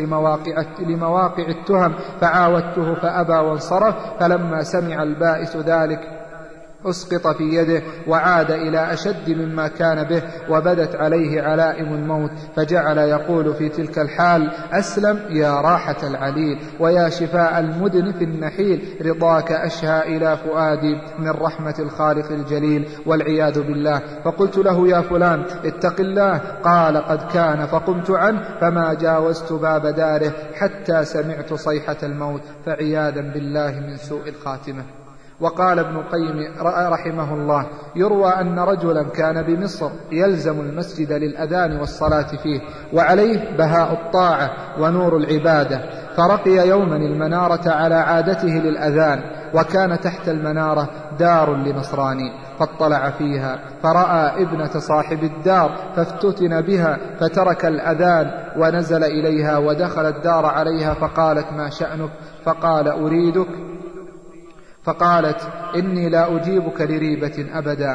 لمواقع التهم، فعاودته فأبى وانصرف. فلما سمع البائس ذلك أسقط في يده وعاد إلى أشد مما كان به، وبدت عليه علائم الموت، فجعل يقول في تلك الحال: أسلم يا راحة العليل، ويا شفاء المدن في النحيل، رضاك أشهى إلى فؤادي من رحمة الخالق الجليل، والعياذ بالله. فقلت له: يا فلان اتق الله. قال: قد كان. فقمت عنه فما جاوزت باب داره حتى سمعت صيحة الموت، فعياذا بالله من سوء الخاتمة. وقال ابن القيم رحمه الله: يروى أن رجلا كان بمصر يلزم المسجد للأذان والصلاة فيه، وعليه بهاء الطاعة ونور العبادة، فرقي يوما المنارة على عادته للأذان، وكان تحت المنارة دار لنصراني، فاطلع فيها فرأى ابنة صاحب الدار فافتتن بها، فترك الأذان ونزل إليها ودخل الدار عليها، فقالت: ما شأنك؟ فقال: أريدك. فقالت: إني لا أجيبك لريبة أبدا.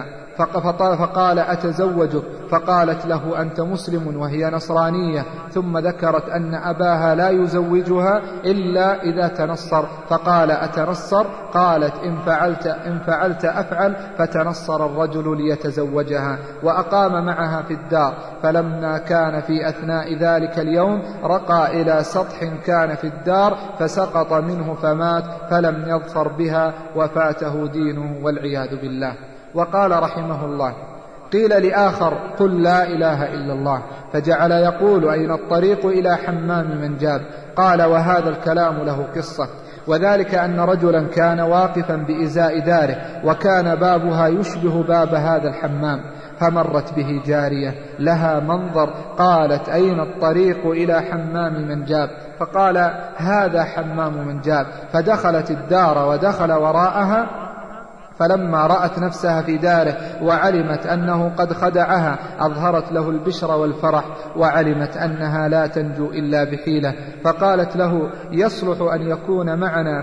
فقال: أتزوجك؟ فقالت له: أنت مسلم وهي نصرانية. ثم ذكرت أن أباها لا يزوجها إلا إذا تنصر. فقال: أتنصر؟ قالت: إن فعلت أفعل. فتنصر الرجل ليتزوجها وأقام معها في الدار. فلما كان في أثناء ذلك اليوم رقى إلى سطح كان في الدار فسقط منه فمات، فلم يظفر بها وفاته دينه والعياذ بالله. وقال رحمه الله: قيل لآخر: قل لا إله إلا الله. فجعل يقول: أين الطريق إلى حمام منجاب؟ قال: وهذا الكلام له قصة، وذلك أن رجلا كان واقفا بإزاء داره، وكان بابها يشبه باب هذا الحمام، فمرت به جارية لها منظر، قالت: أين الطريق إلى حمام منجاب؟ فقال: هذا حمام منجاب. فدخلت الدار ودخل وراءها، فلما رأت نفسها في داره وعلمت أنه قد خدعها أظهرت له البشر والفرح، وعلمت أنها لا تنجو إلا بحيلة. فقالت له: يصلح أن يكون معنا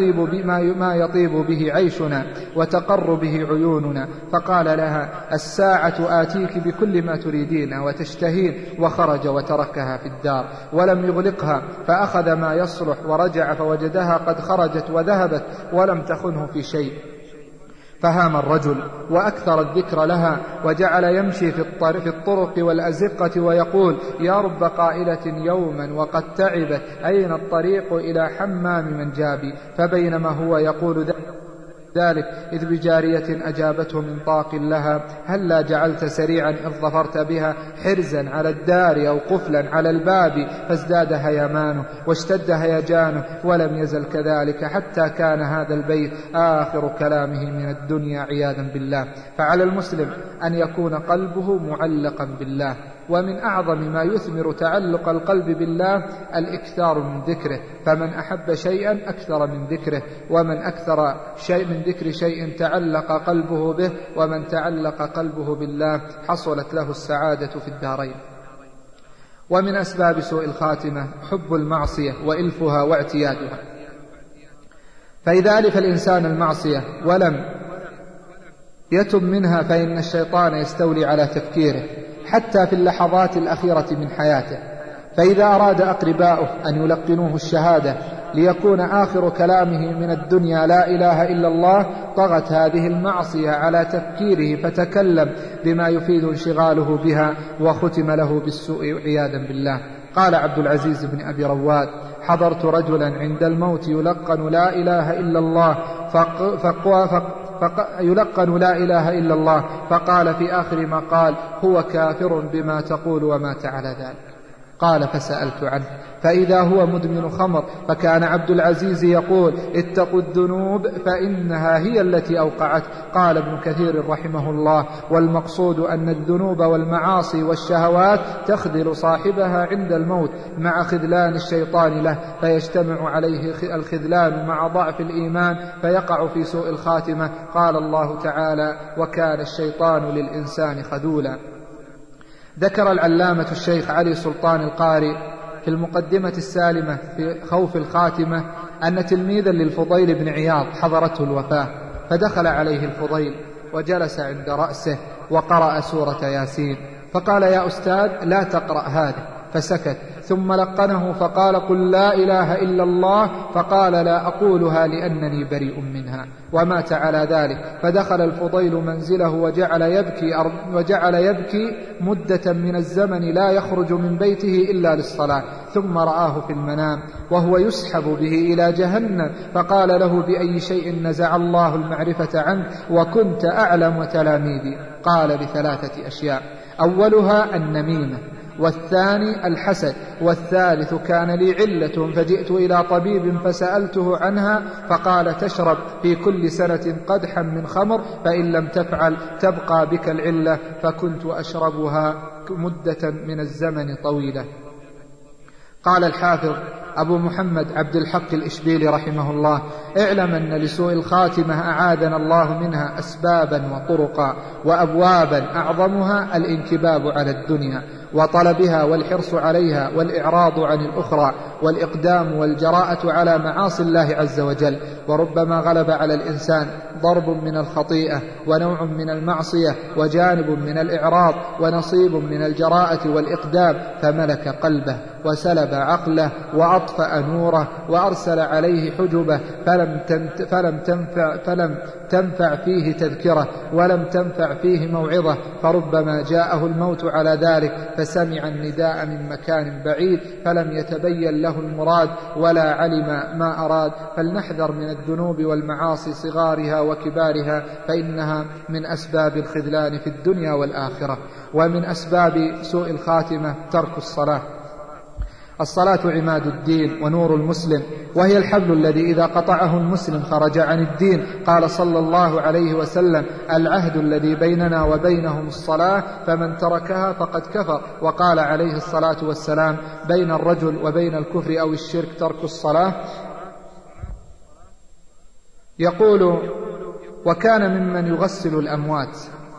ما يطيب به عيشنا وتقر به عيوننا. فقال لها: الساعة آتيك بكل ما تريدين وتشتهين. وخرج وتركها في الدار ولم يغلقها، فأخذ ما يصلح ورجع فوجدها قد خرجت وذهبت ولم تخنه في شيء. فهام الرجل وأكثر الذكر لها، وجعل يمشي في الطرق والأزقة ويقول: يا رب قائلة يوما وقد تعبت، أين الطريق إلى حمام منجاب؟ فبينما هو يقول ذلك إذ بجارية أجابته من طاق لها: هلا جعلت سريعا إذ ظفرت بها حرزا على الدار أو قفلا على الباب؟ فازداد هيمانه واشتد هيجانه، ولم يزل كذلك حتى كان هذا البيت آخر كلامه من الدنيا عياذا بالله. فعلى المسلم أن يكون قلبه معلقا بالله، ومن أعظم ما يثمر تعلق القلب بالله الإكثار من ذكره، فمن أحب شيئا أكثر من ذكره، ومن أكثر شيء من ذكر شيء تعلق قلبه به، ومن تعلق قلبه بالله حصلت له السعادة في الدارين. ومن أسباب سوء الخاتمة حب المعصية وإلفها واعتيادها، فإذا ألف الإنسان المعصية ولم يتب منها فإن الشيطان يستولي على تفكيره حتى في اللحظات الأخيرة من حياته. فإذا أراد أقرباؤه أن يلقنوه الشهادة ليكون آخر كلامه من الدنيا لا إله إلا الله، طغت هذه المعصية على تفكيره فتكلم بما يفيد انشغاله بها، وختم له بالسوء عياذا بالله. قال عبد العزيز بن أبي رواد: حضرت رجلا عند الموت يلقن لا إله إلا الله يلقن لا إله إلا الله، فقال في آخر ما قال: هو كافر بما تقول ومات على ذلك. قال: فسألت عنه فإذا هو مدمن خمر. فكان عبد العزيز يقول: اتقوا الذنوب فإنها هي التي أوقعت. قال ابن كثير رحمه الله: والمقصود أن الذنوب والمعاصي والشهوات تخذل صاحبها عند الموت مع خذلان الشيطان له، فيجتمع عليه الخذلان مع ضعف الإيمان فيقع في سوء الخاتمة. قال الله تعالى: وكان الشيطان للإنسان خذولا. ذكر العلامة الشيخ علي سلطان القاري في المقدمة السالمة في خوف الخاتمة أن تلميذا للفضيل بن عياض حضرته الوفاة، فدخل عليه الفضيل وجلس عند رأسه وقرأ سورة ياسين، فقال: يا أستاذ لا تقرأ هذا، فسكت. ثم لقنه فقال: قل لا إله إلا الله. فقال: لا أقولها لأنني بريء منها، ومات على ذلك. فدخل الفضيل منزله وجعل يبكي مدة من الزمن لا يخرج من بيته إلا للصلاة، ثم رآه في المنام وهو يسحب به إلى جهنم، فقال له: بأي شيء نزع الله المعرفة عنك وكنت أعلم تلاميذي؟ قال: ب3 أشياء: أولها النميمة، والثاني الحسد، والثالث كان لي علة فجئت إلى طبيب فسألته عنها فقال: تشرب في كل سنة قدحا من خمر، فإن لم تفعل تبقى بك العلة، فكنت أشربها مدة من الزمن طويلة. قال الحافظ أبو محمد عبد الحق الإشبيلي رحمه الله: اعلم أن لسوء الخاتمة أعاذنا الله منها أسبابا وطرقا وأبوابا، أعظمها الانكباب على الدنيا وطلبها والحرص عليها والإعراض عن الأخرى والإقدام والجراءة على معاصي الله عز وجل. وربما غلب على الإنسان ضرب من الخطيئة ونوع من المعصية وجانب من الإعراض ونصيب من الجراءة والإقدام، فملك قلبه وسلب عقله وأطفأ نوره وأرسل عليه حجبه، فلم تنفع فيه تذكره ولم تنفع فيه موعظة. فربما جاءه الموت على ذلك فسمع النداء من مكان بعيد فلم يتبين له المراد ولا علم ما أراد. فلنحذر من الذنوب والمعاصي صغارها وكبارها، فإنها من أسباب الخذلان في الدنيا والآخرة. ومن أسباب سوء الخاتمة ترك الصلاة. الصلاة عماد الدين ونور المسلم، وهي الحبل الذي إذا قطعه المسلم خرج عن الدين. قال صلى الله عليه وسلم: العهد الذي بيننا وبينهم الصلاة، فمن تركها فقد كفر. وقال عليه الصلاة والسلام: بين الرجل وبين الكفر أو الشرك ترك الصلاة. يقول: وكان ممن يغسل الأموات،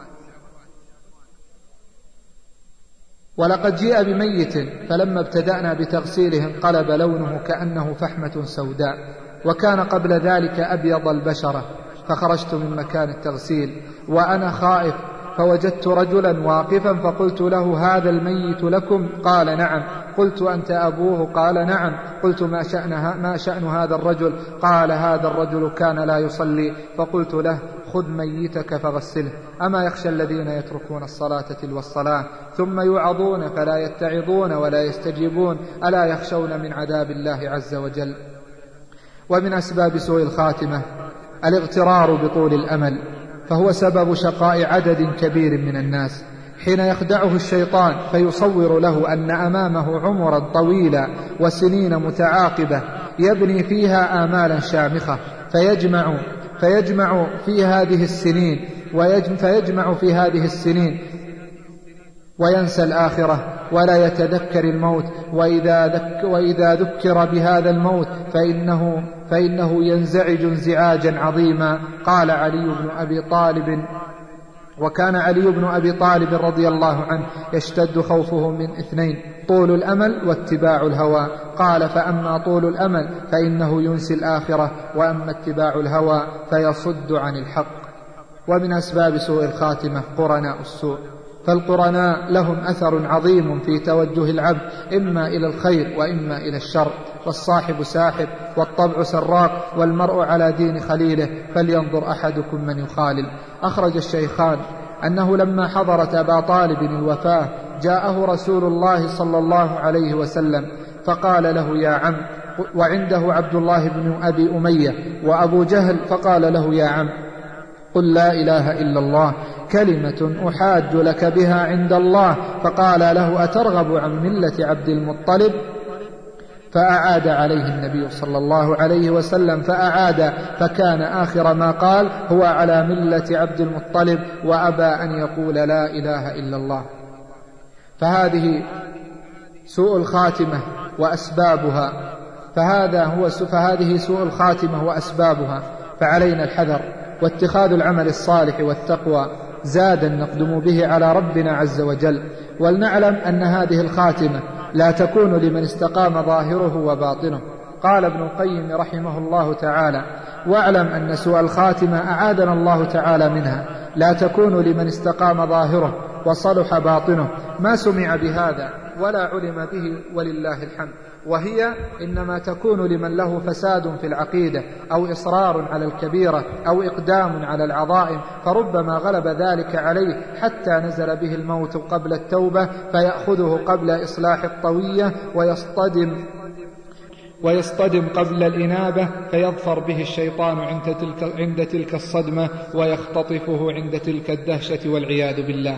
ولقد جيء بميت فلما ابتدأنا بتغسيله انقلب لونه كأنه فحمة سوداء، وكان قبل ذلك أبيض البشرة. فخرجت من مكان التغسيل وأنا خائف، فوجدت رجلا واقفا فقلت له: هذا الميت لكم؟ قال: نعم. قلت: أنت أبوه؟ قال: نعم. قلت: ما شأن هذا الرجل؟ قال: هذا الرجل كان لا يصلي. فقلت له: خذ ميتك فغسله. أما يخشى الذين يتركون الصلاة تلو الصلاة ثم يوعظون فلا يتعظون ولا يستجيبون، ألا يخشون من عذاب الله عز وجل. ومن أسباب سوء الخاتمة الاغترار بطول الأمل، فهو سبب شقاء عدد كبير من الناس، حين يخدعه الشيطان فيصور له أن أمامه عمرا طويلا وسنين متعاقبة يبني فيها آمالا شامخة، فيجمع في هذه السنين وينسى الآخرة ولا يتذكر الموت. وإذا ذكر بهذا الموت فإنه ينزعج انزعاجا عظيما. قال علي بن أبي طالب: وكان علي بن أبي طالب رضي الله عنه يشتد خوفه من اثنين: طول الأمل واتباع الهوى. قال: فأما طول الأمل فإنه ينسي الآخرة، وأما اتباع الهوى فيصد عن الحق. ومن أسباب سوء الخاتمة قرناء السوء، فالقرناء لهم أثر عظيم في توجه العبد إما إلى الخير وإما إلى الشر. والصاحب ساحب والطبع سراق والمرء على دين خليله، فلينظر أحدكم من يخالل. أخرج الشيخان أنه لما حضرت أبا طالب الوفاة جاءه رسول الله صلى الله عليه وسلم فقال له: يا عم. وعنده عبد الله بن أبي أمية وأبو جهل، فقال له: يا عم، قل لا إله إلا الله كلمة أحاج لك بها عند الله. فقال له: أترغب عن ملة عبد المطلب؟ فأعاد عليه النبي صلى الله عليه وسلم فأعاد، فكان آخر ما قال: هو على ملة عبد المطلب، وأبى أن يقول لا إله إلا الله. فهذه سوء الخاتمة وأسبابها، فهذه سوء الخاتمة وأسبابها، فعلينا الحذر واتخاذ العمل الصالح والتقوى زادا نقدم به على ربنا عز وجل. ولنعلم أن هذه الخاتمة لا تكون لمن استقام ظاهره وباطنه. قال ابن القيم رحمه الله تعالى: واعلم أن سوء الخاتمة أعاذنا الله تعالى منها لا تكون لمن استقام ظاهره وصلح باطنه. ما سمع بهذا ولا علم به ولله الحمد، وهي إنما تكون لمن له فساد في العقيدة أو إصرار على الكبيرة أو إقدام على العظائم، فربما غلب ذلك عليه حتى نزل به الموت قبل التوبة فيأخذه قبل إصلاح الطوية ويصطدم قبل الإنابة، فيظفر به الشيطان عند تلك الصدمة ويختطفه عند تلك الدهشة والعياذ بالله.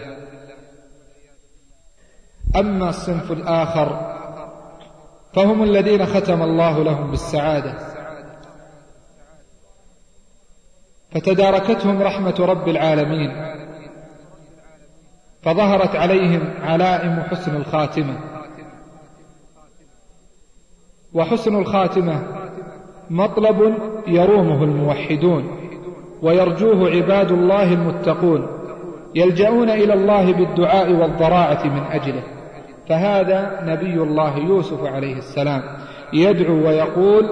أما الصنف الآخر فهم الذين ختم الله لهم بالسعادة، فتداركتهم رحمة رب العالمين، فظهرت عليهم علائم حسن الخاتمة. وحسن الخاتمة مطلب يرومه الموحدون ويرجوه عباد الله المتقون، يلجؤون إلى الله بالدعاء والضراعة من أجله. فهذا نبي الله يوسف عليه السلام يدعو ويقول: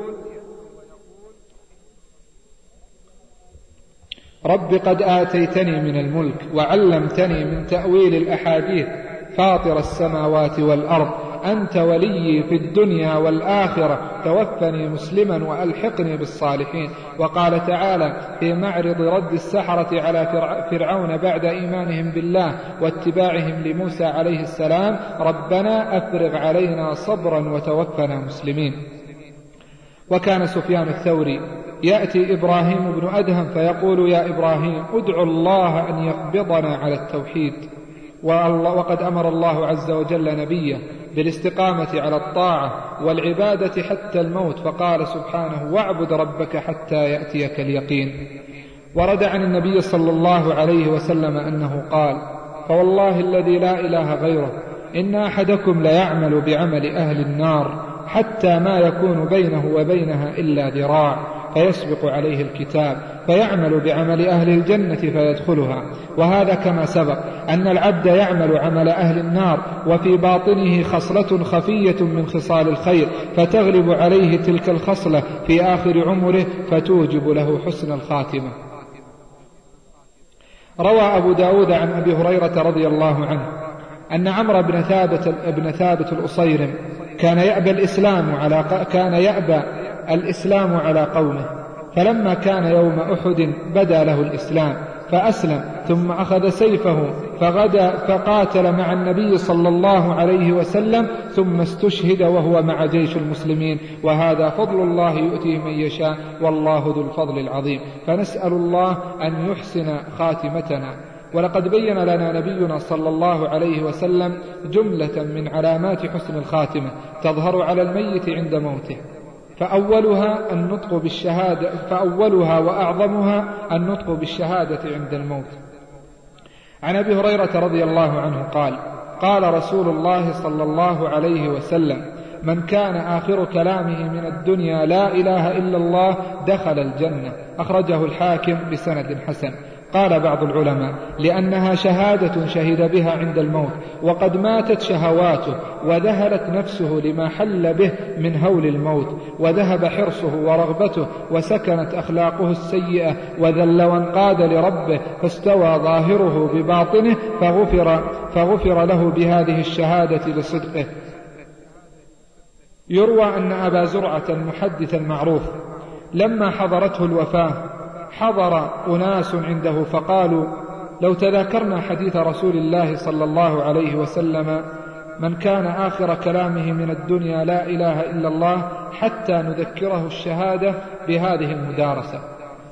رب قد آتيتني من الملك وعلمتني من تأويل الأحاديث فاطر السماوات والأرض أنت ولي في الدنيا والآخرة توفني مسلما وألحقني بالصالحين. وقال تعالى في معرض رد السحرة على فرعون بعد إيمانهم بالله واتباعهم لموسى عليه السلام: ربنا أفرغ علينا صبرا وتوفنا مسلمين. وكان سفيان الثوري يأتي إبراهيم بن أدهم فيقول: يا إبراهيم ادعو الله أن يقبضنا على التوحيد. وقد أمر الله عز وجل نبيه بالاستقامة على الطاعة والعبادة حتى الموت، فقال سبحانه: واعبد ربك حتى يأتيك اليقين. ورد عن النبي صلى الله عليه وسلم أنه قال: فوالله الذي لا إله غيره إن أحدكم ليعمل بعمل أهل النار حتى ما يكون بينه وبينها إلا ذراع فيسبق عليه الكتاب فيعمل بعمل أهل الجنة فيدخلها. وهذا كما سبق أن العبد يعمل عمل أهل النار وفي باطنه خصلة خفية من خصال الخير فتغلب عليه تلك الخصلة في آخر عمره فتوجب له حسن الخاتمة. روى أبو داود عن أبي هريرة رضي الله عنه أن عمرو بن ثابت الأصيرم كان يأبى الإسلام على قومه، فلما كان يوم أحد بدا له الإسلام فأسلم، ثم أخذ سيفه فغدا فقاتل مع النبي صلى الله عليه وسلم، ثم استشهد وهو مع جيش المسلمين. وهذا فضل الله يؤتيه من يشاء والله ذو الفضل العظيم. فنسأل الله أن يحسن خاتمتنا. ولقد بين لنا نبينا صلى الله عليه وسلم جملة من علامات حسن الخاتمة تظهر على الميت عند موته، فأولها وأعظمها النطق بالشهادة عند الموت. عن أبي هريرة رضي الله عنه قال: قال رسول الله صلى الله عليه وسلم: من كان آخر كلامه من الدنيا لا إله إلا الله دخل الجنة. أخرجه الحاكم بسند حسن. قال بعض العلماء: لأنها شهادة شهد بها عند الموت، وقد ماتت شهواته وذهلت نفسه لما حل به من هول الموت، وذهب حرصه ورغبته، وسكنت أخلاقه السيئة، وذل وانقاد لربه، فاستوى ظاهره بباطنه، فغفر له بهذه الشهادة لصدقه. يروى أن أبا زرعة المحدث المعروف لما حضرته الوفاة حضر أناس عنده فقالوا: لو تذاكرنا حديث رسول الله صلى الله عليه وسلم: من كان آخر كلامه من الدنيا لا إله إلا الله، حتى نذكره الشهادة بهذه المدارسة.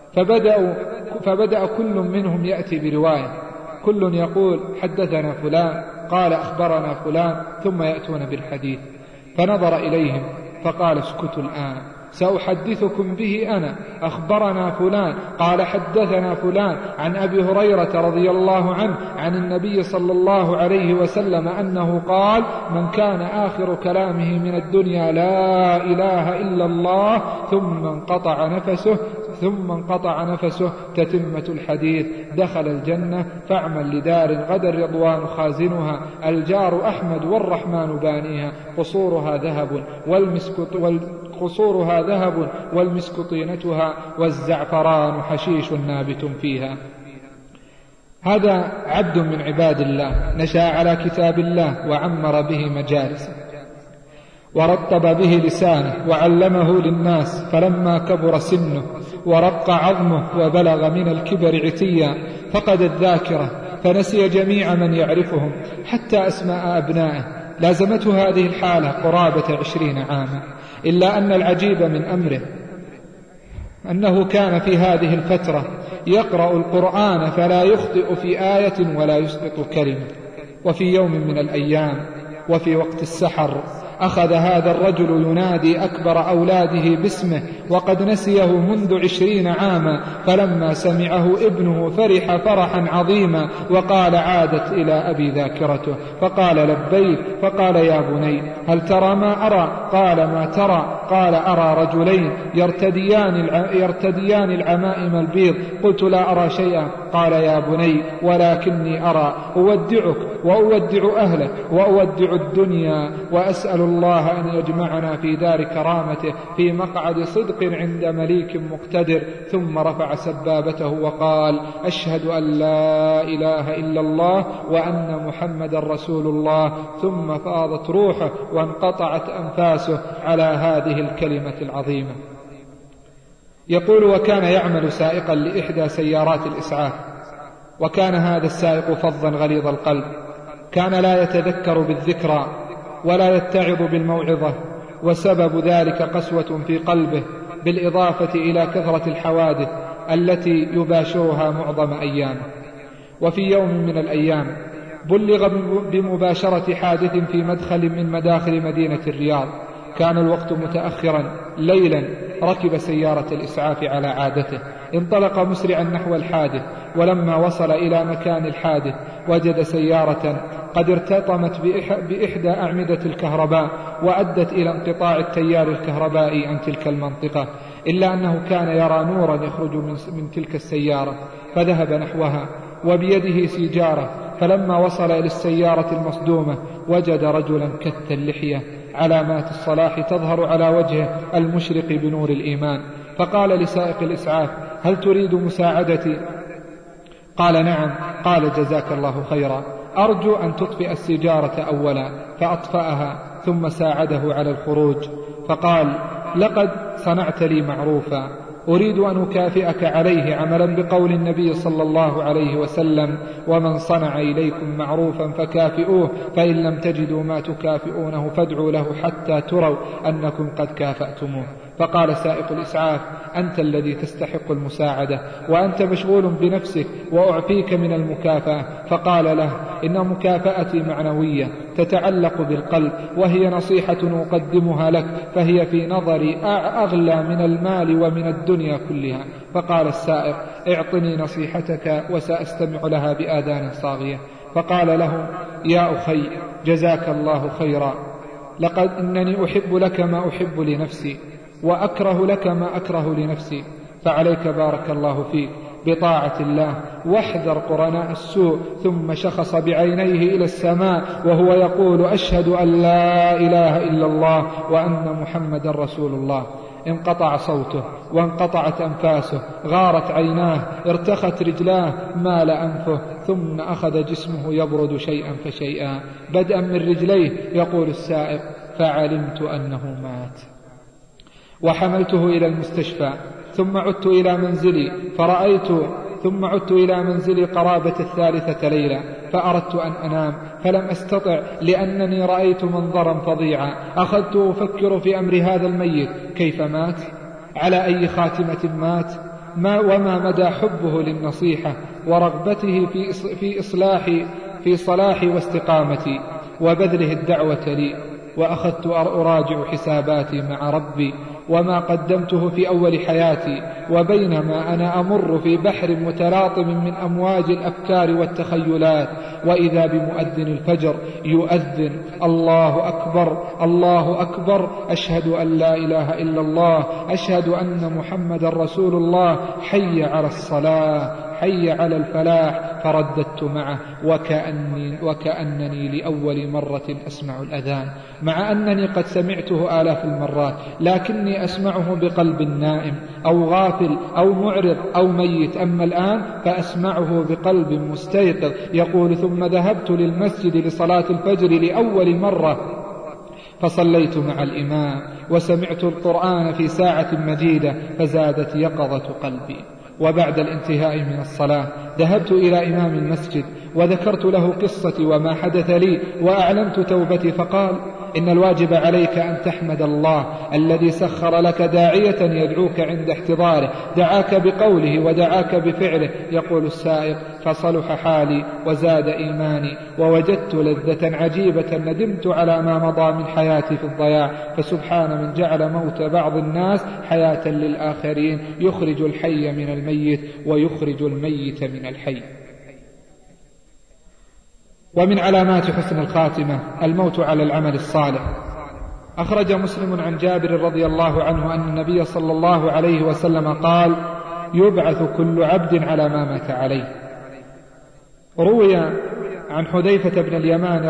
فبدأ كل منهم يأتي برواية، كل يقول: حدثنا فلان، قال أخبرنا فلان، ثم يأتون بالحديث. فنظر إليهم فقال: اسكتوا الآن، سأحدثكم به أنا. أخبرنا فلان قال حدثنا فلان عن أبي هريرة رضي الله عنه عن النبي صلى الله عليه وسلم أنه قال: من كان آخر كلامه من الدنيا لا إله إلا الله ثم انقطع نفسه تتمة الحديث دخل الجنة. فاعمل لدار غدا الرضوان خازنها، الجار أحمد والرحمن بانيها، قصورها ذهب والمسك طينتها، والزعفران حشيش نابت فيها. هذا عبد من عباد الله نشأ على كتاب الله وعمر به مجالسه ورطب به لسانه وعلمه للناس، فلما كبر سنه ورق عظمه وبلغ من الكبر عتيا فقد الذاكرة فنسي جميع من يعرفهم حتى أسماء أبنائه. لازمته هذه الحالة قرابة 20 عاما، إلا أن العجيب من أمره أنه كان في هذه الفترة يقرأ القرآن فلا يخطئ في آية ولا يسقط كلمة. وفي يوم من الأيام وفي وقت السحر أخذ هذا الرجل ينادي أكبر أولاده باسمه وقد نسيه منذ 20 عاما، فلما سمعه ابنه فرح فرحا عظيما وقال عادت إلى أبي ذاكرته، فقال لبيك. فقال يا بني هل ترى ما أرى؟ قال ما ترى؟ قال أرى رجلين يرتديان العمائم البيض. قلت لا أرى شيئا. قال يا بني ولكني أرى، أودعك وأودع أهلك وأودع الدنيا، وأسأل الله أن يجمعنا في دار كرامته في مقعد صدق عند مليك مقتدر. ثم رفع سبابته وقال أشهد أن لا إله إلا الله وأن محمد رسول الله، ثم فاضت روحه وانقطعت أنفاسه على هذه الكلمة العظيمة. يقول وكان يعمل سائقا لإحدى سيارات الإسعاف، وكان هذا السائق فظا غليظ القلب، كان لا يتذكر بالذكرى ولا يتعظ بالموعظة، وسبب ذلك قسوة في قلبه بالإضافة إلى كثرة الحوادث التي يباشرها معظم أيامه. وفي يوم من الأيام بلغ بمباشرة حادث في مدخل من مداخل مدينة الرياض. كان الوقت متأخرا ليلا، ركب سيارة الإسعاف على عادته، انطلق مسرعا نحو الحادث، ولما وصل إلى مكان الحادث وجد سيارة قد ارتطمت بإحدى أعمدة الكهرباء وأدت إلى انقطاع التيار الكهربائي عن تلك المنطقة، إلا أنه كان يرى نورا يخرج من تلك السيارة، فذهب نحوها وبيده سيجارة. فلما وصل إلى السيارة المصدومة وجد رجلا كث اللحية، علامات الصلاح تظهر على وجهه المشرق بنور الإيمان. فقال لسائق الإسعاف هل تريد مساعدتي؟ قال نعم. قال جزاك الله خيرا، أرجو أن تطفئ السيجارة أولا. فأطفأها ثم ساعده على الخروج، فقال لقد صنعت لي معروفا، أريد أن أكافئك عليه عملا بقول النبي صلى الله عليه وسلم ومن صنع إليكم معروفا فكافئوه، فإن لم تجدوا ما تكافئونه فادعوا له حتى تروا أنكم قد كافأتموه. فقال سائق الإسعاف أنت الذي تستحق المساعدة وأنت مشغول بنفسك وأعفيك من المكافأة. فقال له إن مكافأتي معنوية تتعلق بالقلب، وهي نصيحة أقدمها لك، فهي في نظري أغلى من المال ومن الدنيا كلها. فقال السائق اعطني نصيحتك وسأستمع لها بآذان صاغية. فقال له يا أخي جزاك الله خيرا، لقد إنني أحب لك ما أحب لنفسي وأكره لك ما أكره لنفسي، فعليك بارك الله فيك بطاعة الله واحذر قرناء السوء. ثم شخص بعينيه إلى السماء وهو يقول أشهد أن لا إله إلا الله وأن محمد رسول الله. انقطع صوته وانقطعت أنفاسه، غارت عيناه، ارتخت رجلاه، مال أنفه، ثم أخذ جسمه يبرد شيئا فشيئا بدءا من رجليه. يقول السائق فعلمت أنه مات، وحملته إلى المستشفى، ثم عدت إلى منزلي قرابة 3 ليلة، فأردت أن أنام فلم أستطع لأنني رأيت منظرا فظيعا. أخذت أفكر في أمر هذا الميت، كيف مات؟ على أي خاتمة مات؟ وما مدى حبه للنصيحة ورغبته في صلاحي واستقامتي وبذله الدعوة لي. وأخذت أراجع حساباتي مع ربي وما قدمته في أول حياتي، وبينما أنا أمر في بحر متلاطم من أمواج الأفكار والتخيلات، وإذا بمؤذن الفجر يؤذن الله أكبر الله أكبر، أشهد أن لا إله إلا الله، أشهد أن محمد رسول الله، حي على الصلاة حي على الفلاح. فرددت معه وكأنني لأول مرة أسمع الأذان، مع أنني قد سمعته آلاف المرات، لكني أسمعه بقلب نائم أو غافل أو معرض أو ميت. أما الآن فأسمعه بقلب مستيقظ. يقول ثم ذهبت للمسجد لصلاة الفجر لأول مرة، فصليت مع الإمام وسمعت القرآن في ساعة مجيدة، فزادت يقظة قلبي. وبعد الانتهاء من الصلاة ذهبت إلى إمام المسجد وذكرت له قصتي وما حدث لي وأعلنت توبتي، فقال إن الواجب عليك أن تحمد الله الذي سخر لك داعية يدعوك عند احتضاره، دعاك بقوله ودعاك بفعله. يقول السائق: فصلح حالي وزاد إيماني ووجدت لذة عجيبة ندمت على ما مضى من حياتي في الضياع. فسبحان من جعل موت بعض الناس حياة للآخرين، يخرج الحي من الميت ويخرج الميت من الحي. ومن علامات حسن الخاتمة الموت على العمل الصالح. أخرج مسلم عن جابر رضي الله عنه أن النبي صلى الله عليه وسلم قال: يبعث كل عبد على ما مات عليه. روى حذيفة بن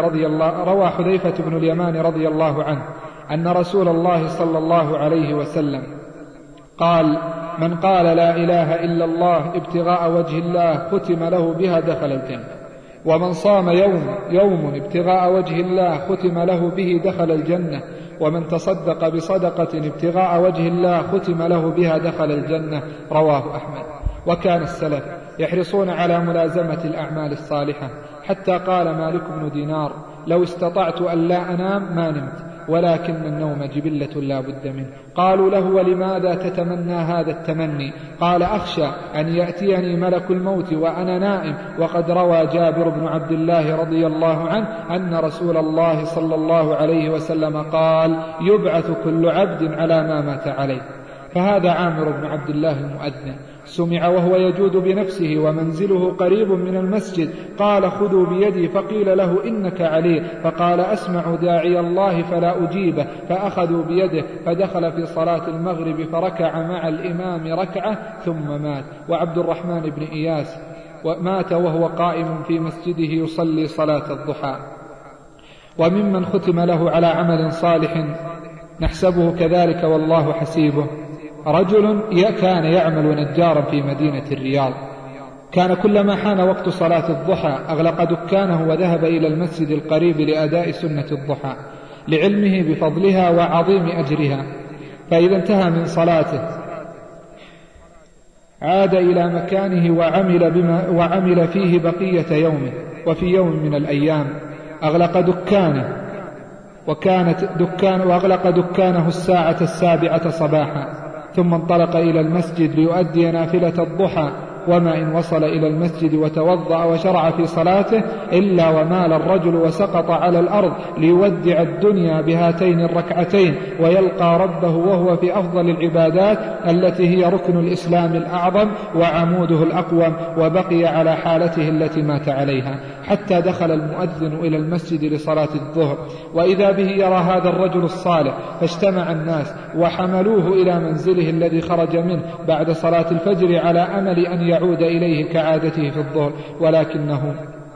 اليمان رضي الله عنه أن رسول الله صلى الله عليه وسلم قال: من قال لا إله إلا الله ابتغاء وجه الله ختم له بها دخل الجنة، ومن صام يوم ابتغاء وجه الله ختم له به دخل الجنة، ومن تصدق بصدقة ابتغاء وجه الله ختم له بها دخل الجنة. رواه أحمد. وكان السلف يحرصون على ملازمة الأعمال الصالحة، حتى قال مالك بن دينار: لو استطعت أن لا أنام ما نمت، ولكن النوم جبلة لا بد منه. قالوا له: ولماذا تتمنى هذا التمني؟ قال: أخشى أن يأتيني ملك الموت وأنا نائم. وقد روى جابر بن عبد الله رضي الله عنه أن رسول الله صلى الله عليه وسلم قال: يبعث كل عبد على ما مات عليه. فهذا عامر بن عبد الله المؤذن سمع وهو يجود بنفسه ومنزله قريب من المسجد، قال: خذوا بيدي. فقيل له: إنك علي. فقال: أسمع داعي الله فلا أجيبه. فأخذوا بيده فدخل في صلاة المغرب فركع مع الإمام ركعة ثم مات. وعبد الرحمن بن إياس مات وهو قائم في مسجده يصلي صلاة الضحى. وممن ختم له على عمل صالح نحسبه كذلك والله حسيبه رجل كان يعمل نجارا في مدينة الرياض، كان كلما حان وقت صلاة الضحى أغلق دكانه وذهب إلى المسجد القريب لأداء سنة الضحى لعلمه بفضلها وعظيم أجرها. فإذا انتهى من صلاته عاد إلى مكانه وعمل فيه بقية يومه. وفي يوم من الأيام أغلق دكانه الساعة 7 صباحا، ثم انطلق إلى المسجد ليؤدي نافلة الضحى. وما إن وصل إلى المسجد وتوضأ وشرع في صلاته إلا ومال الرجل وسقط على الأرض ليودع الدنيا بهاتين الركعتين ويلقى ربه وهو في أفضل العبادات التي هي ركن الإسلام الأعظم وعموده الأقوم، وبقي على حالته التي مات عليها حتى دخل المؤذن إلى المسجد لصلاة الظهر، وإذا به يرى هذا الرجل الصالح، فاجتمع الناس وحملوه إلى منزله الذي خرج منه بعد صلاة الفجر على أمل أن يعود إليه كعادته في الظهر، ولكنه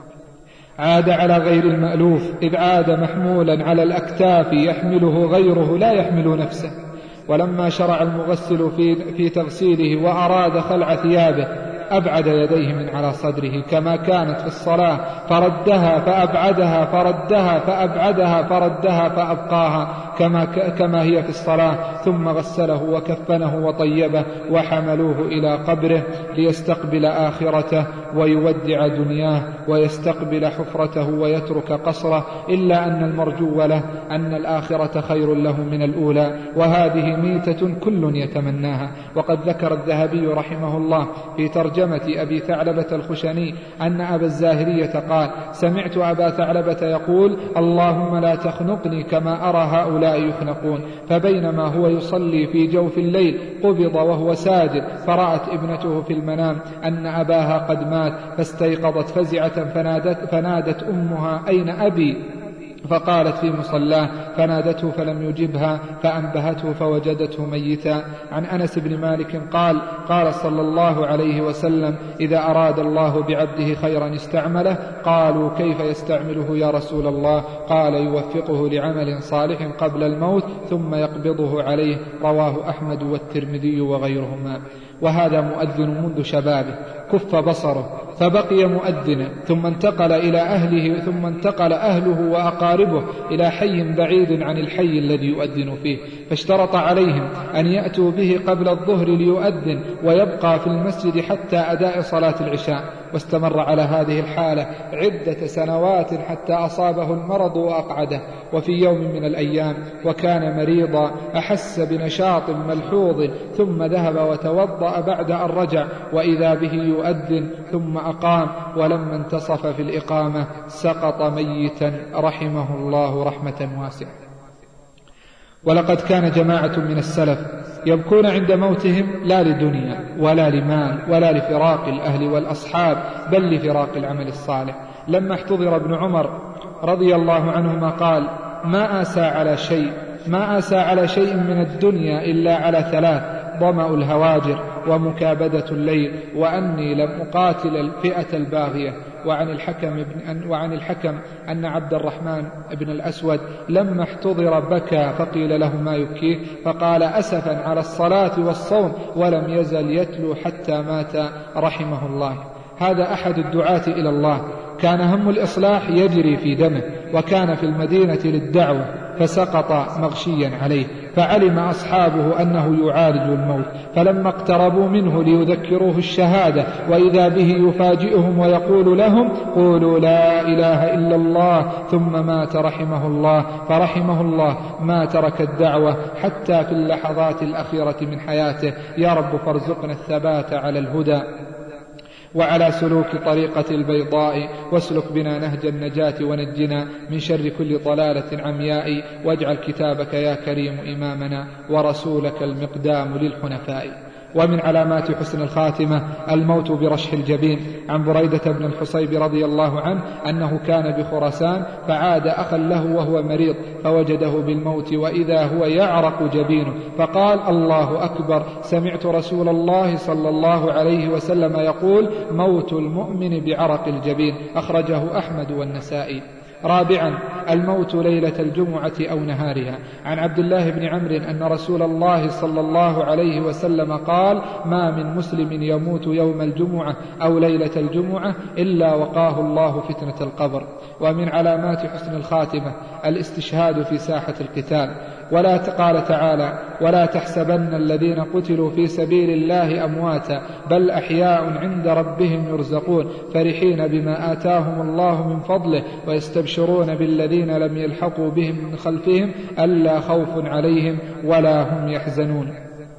عاد على غير المألوف، إذ عاد محمولا على الأكتاف يحمله غيره لا يحمل نفسه. ولما شرع المغسل في تغسيله وأراد خلع ثيابه أبعد يديه من على صدره كما كانت في الصلاة، فردها فأبعدها، فردها فأبعدها، فردها فأبقاها كما هي في الصلاة، ثم غسله وكفنه وطيبه وحملوه إلى قبره ليستقبل آخرته ويودع دنياه ويستقبل حفرته ويترك قصره، إلا أن المرجو له أن الآخرة خير له من الأولى، وهذه ميتة كل يتمناها. وقد ذكر الذهبي رحمه الله في ترجمة أبي ثعلبة الخشني أن أبا الزاهرية قال: سمعت أبا ثعلبة يقول: اللهم لا تخنقني كما أرى هؤلاء يخنقون. فبينما هو يصلي في جوف الليل قبض وهو ساجد، فرأت ابنته في المنام أن أباها قد مات، فاستيقظت فزعة فنادت أمها: أين أبي؟ فقالت: في مصلاه. فنادته فلم يجبها، فأنبهته فوجدته ميتا. عن أنس بن مالك قال: قال صلى الله عليه وسلم: إذا أراد الله بعبده خيرا استعمله. قالوا: كيف يستعمله يا رسول الله؟ قال: يوفقه لعمل صالح قبل الموت ثم يقبضه عليه. رواه أحمد والترمذي وغيرهما. وهذا مؤذن منذ شبابه كف بصره فبقي مؤذنا، ثم انتقل إلى أهله، ثم انتقل أهله وأقاربه إلى حي بعيد عن الحي الذي يؤذن فيه، فاشترط عليهم أن يأتوا به قبل الظهر ليؤذن ويبقى في المسجد حتى أداء صلاة العشاء. واستمر على هذه الحالة عدة سنوات حتى أصابه المرض وأقعده. وفي يوم من الأيام وكان مريضا أحس بنشاط ملحوظ ثم ذهب وتوضأ بعد أن رجع، وإذا به يؤذن ثم أقام، ولما انتصف في الإقامة سقط ميتا رحمه الله رحمة واسعة. ولقد كان جماعة من السلف يبكون عند موتهم لا لدنيا ولا لمال ولا لفراق الأهل والأصحاب، بل لفراق العمل الصالح. لما احتضر ابن عمر رضي الله عنهما قال: ما آسى على شيء من الدنيا إلا على ثلاث: ظمأ الهواجر، ومكابدة الليل، وأني لم أقاتل الفئة الباغية. وعن الحكم أن عبد الرحمن بن الأسود لما احتضر بكى، فقيل له: ما يبكيه؟ فقال: أسفا على الصلاة والصوم، ولم يزل يتلو حتى مات رحمه الله. هذا أحد الدعاة إلى الله، كان هم الإصلاح يجري في دمه، وكان في المدينة للدعوة، فسقط مغشيا عليه، فعلم أصحابه أنه يعالج الموت، فلما اقتربوا منه ليذكروه الشهادة وإذا به يفاجئهم ويقول لهم: قولوا لا إله إلا الله، ثم مات رحمه الله. فرحمه الله ما ترك الدعوة حتى في اللحظات الأخيرة من حياته. يا رب فارزقنا الثبات على الهدى وعلى سلوك طريقة البيضاء، واسلك بنا نهج النجاة، ونجنا من شر كل ضلالة عمياء، واجعل كتابك يا كريم إمامنا، ورسولك المقدام للحنفاء. ومن علامات حسن الخاتمة الموت برشح الجبين. عن بريدة بن الحصيب رضي الله عنه أنه كان بخراسان، فعاد أخا له وهو مريض، فوجده بالموت وإذا هو يعرق جبينه، فقال: الله أكبر، سمعت رسول الله صلى الله عليه وسلم يقول: موت المؤمن بعرق الجبين. أخرجه أحمد والنسائي. رابعا الموت ليلة الجمعة أو نهارها. عن عبد الله بن عمرو أن رسول الله صلى الله عليه وسلم قال: ما من مسلم يموت يوم الجمعة أو ليلة الجمعة إلا وقاه الله فتنة القبر. ومن علامات حسن الخاتمة الاستشهاد في ساحة القتال. قال تعالى: ولا تحسبن الذين قتلوا في سبيل الله أمواتا، بل أحياء عند ربهم يرزقون، فرحين بما آتاهم الله من فضله، ويستبشرون بالذين لم يلحقوا بهم من خلفهم ألا خوف عليهم ولا هم يحزنون.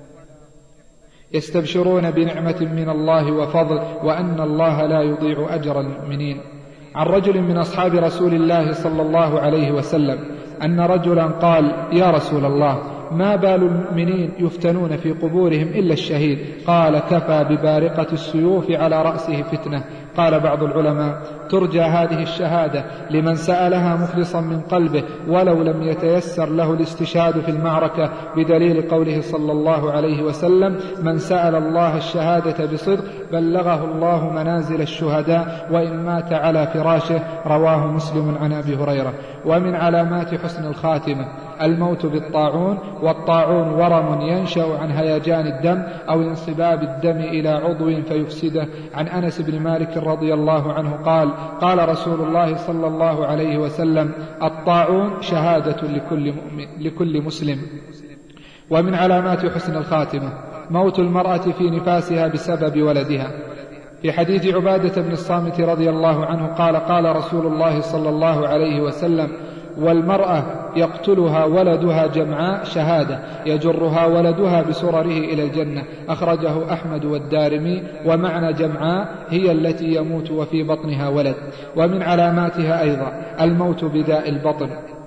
يستبشرون بنعمة من الله وفضل، وأن الله لا يضيع أجر المؤمنين. عن رجل من أصحاب رسول الله صلى الله عليه وسلم أن رجلا قال: يا رسول الله، ما بال المؤمنين يفتنون في قبورهم إلا الشهيد؟ قال: كفى ببارقة السيوف على رأسه فتنة. قال بعض العلماء: ترجى هذه الشهادة لمن سألها مخلصا من قلبه ولو لم يتيسر له الاستشهاد في المعركة، بدليل قوله صلى الله عليه وسلم: من سأل الله الشهادة بصدق بلغه الله منازل الشهداء وإن مات على فراشه. رواه مسلم عن أبي هريرة. ومن علامات حسن الخاتمة الموت بالطاعون. والطاعون ورم ينشأ عن هيجان الدم أو انصباب الدم إلى عضو فيفسده. عن أنس بن مالك رضي الله عنه قال: قال رسول الله صلى الله عليه وسلم: الطاعون شهادة لكل مسلم. ومن علامات حسن الخاتمة موت المرأة في نفاسها بسبب ولدها. في حديث عبادة بن الصامت رضي الله عنه قال: قال رسول الله صلى الله عليه وسلم: والمرأة يقتلها ولدها جمعاء شهادة، يجرها ولدها بسرره إلى الجنة. أخرجه أحمد والدارمي. ومعنى جمعاء هي التي يموت وفي بطنها ولد. ومن علاماتها أيضا الموت بداء البطن.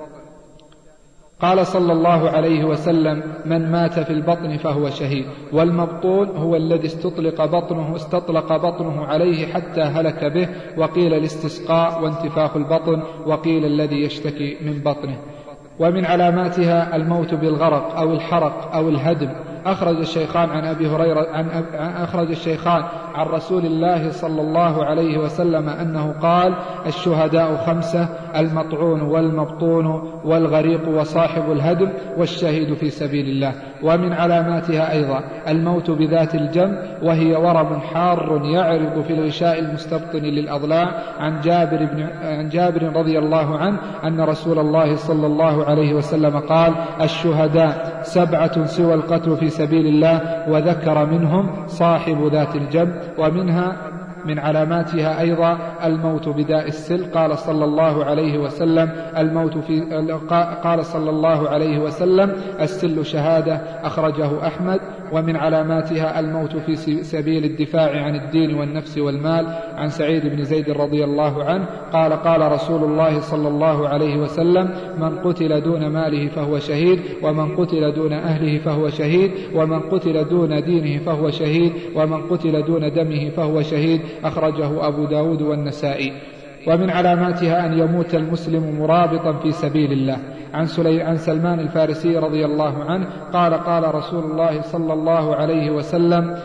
قال صلى الله عليه وسلم: من مات في البطن فهو شهيد. والمبطون هو الذي استطلق بطنه عليه حتى هلك به. وقيل الاستسقاء وانتفاخ البطن، وقيل الذي يشتكي من بطنه. ومن علاماتها الموت بالغرق أو الحرق أو الهدم. أخرج الشيخان عن رسول الله صلى الله عليه وسلم أنه قال: الشهداء 5: المطعون والمبطون والغريق وصاحب الهدم والشهيد في سبيل الله. ومن علاماتها أيضا الموت بذات الجنب، وهي ورم حار يعرض في الغشاء المستبطن للأضلاع. عن جابر رضي الله عنه أن رسول الله صلى الله عليه وسلم قال: الشهداء 7 سوى القتل في سبيل الله، وذكر منهم صاحب ذات الجنب. ومنها من علاماتها أيضا الموت بداء السل. قال صلى الله عليه وسلم السل شهادة، أخرجه أحمد. ومن علاماتها الموت في سبيل الدفاع عن الدين والنفس والمال. عن سعيد بن زيد رضي الله عنه قال قال رسول الله صلى الله عليه وسلم: من قتل دون ماله فهو شهيد، ومن قتل دون أهله فهو شهيد، ومن قتل دون دينه فهو شهيد، ومن قتل دون دمه فهو شهيد. أخرجه أبو داود والنسائي. ومن علاماتها أن يموت المسلم مرابطا في سبيل الله. عن سلمان الفارسي رضي الله عنه قال قال رسول الله صلى الله عليه وسلم: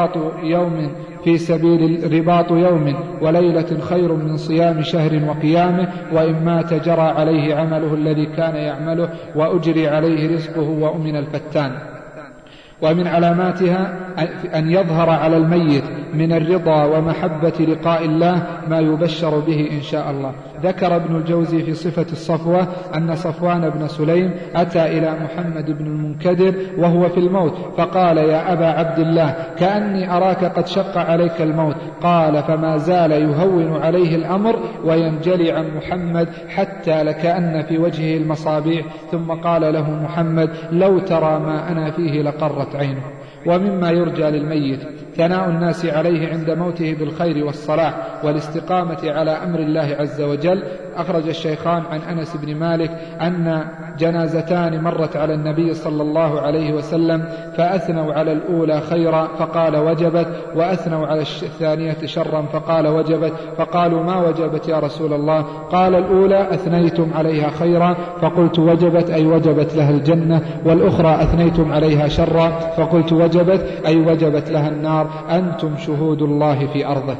رباط يوم وليلة خير من صيام شهر وقيامه، وإن مات جرى عليه عمله الذي كان يعمله، وأجري عليه رزقه، وأمن الفتان. ومن علاماتها أن يظهر على الميت من الرضا ومحبة لقاء الله ما يبشر به إن شاء الله. ذكر ابن الجوزي في صفة الصفوة أن صفوان بن سليم أتى إلى محمد بن المنكدر وهو في الموت، فقال: يا أبا عبد الله، كأني أراك قد شق عليك الموت. قال: فما زال يهون عليه الأمر وينجلي عن محمد حتى لكأن في وجهه المصابيح، ثم قال له محمد: لو ترى ما أنا فيه لقرت عينه. ومما يرجى للميت ثناء الناس عليه عند موته بالخير والصلاح والاستقامة على أمر الله عز وجل. أخرج الشيخان عن أنس بن مالك أن جنازتان مرت على النبي صلى الله عليه وسلم، فأثنوا على الأولى خيرا فقال: وجبت، وأثنوا على الثانية شرا فقال: وجبت. فقالوا: ما وجبت يا رسول الله؟ قال: الأولى أثنيتم عليها خيرا فقلت وجبت، أي وجبت لها الجنة، والأخرى أثنيتم عليها شرا فقلت وجبت، أي وجبت لها النار. أنتم شهود الله في أرضه.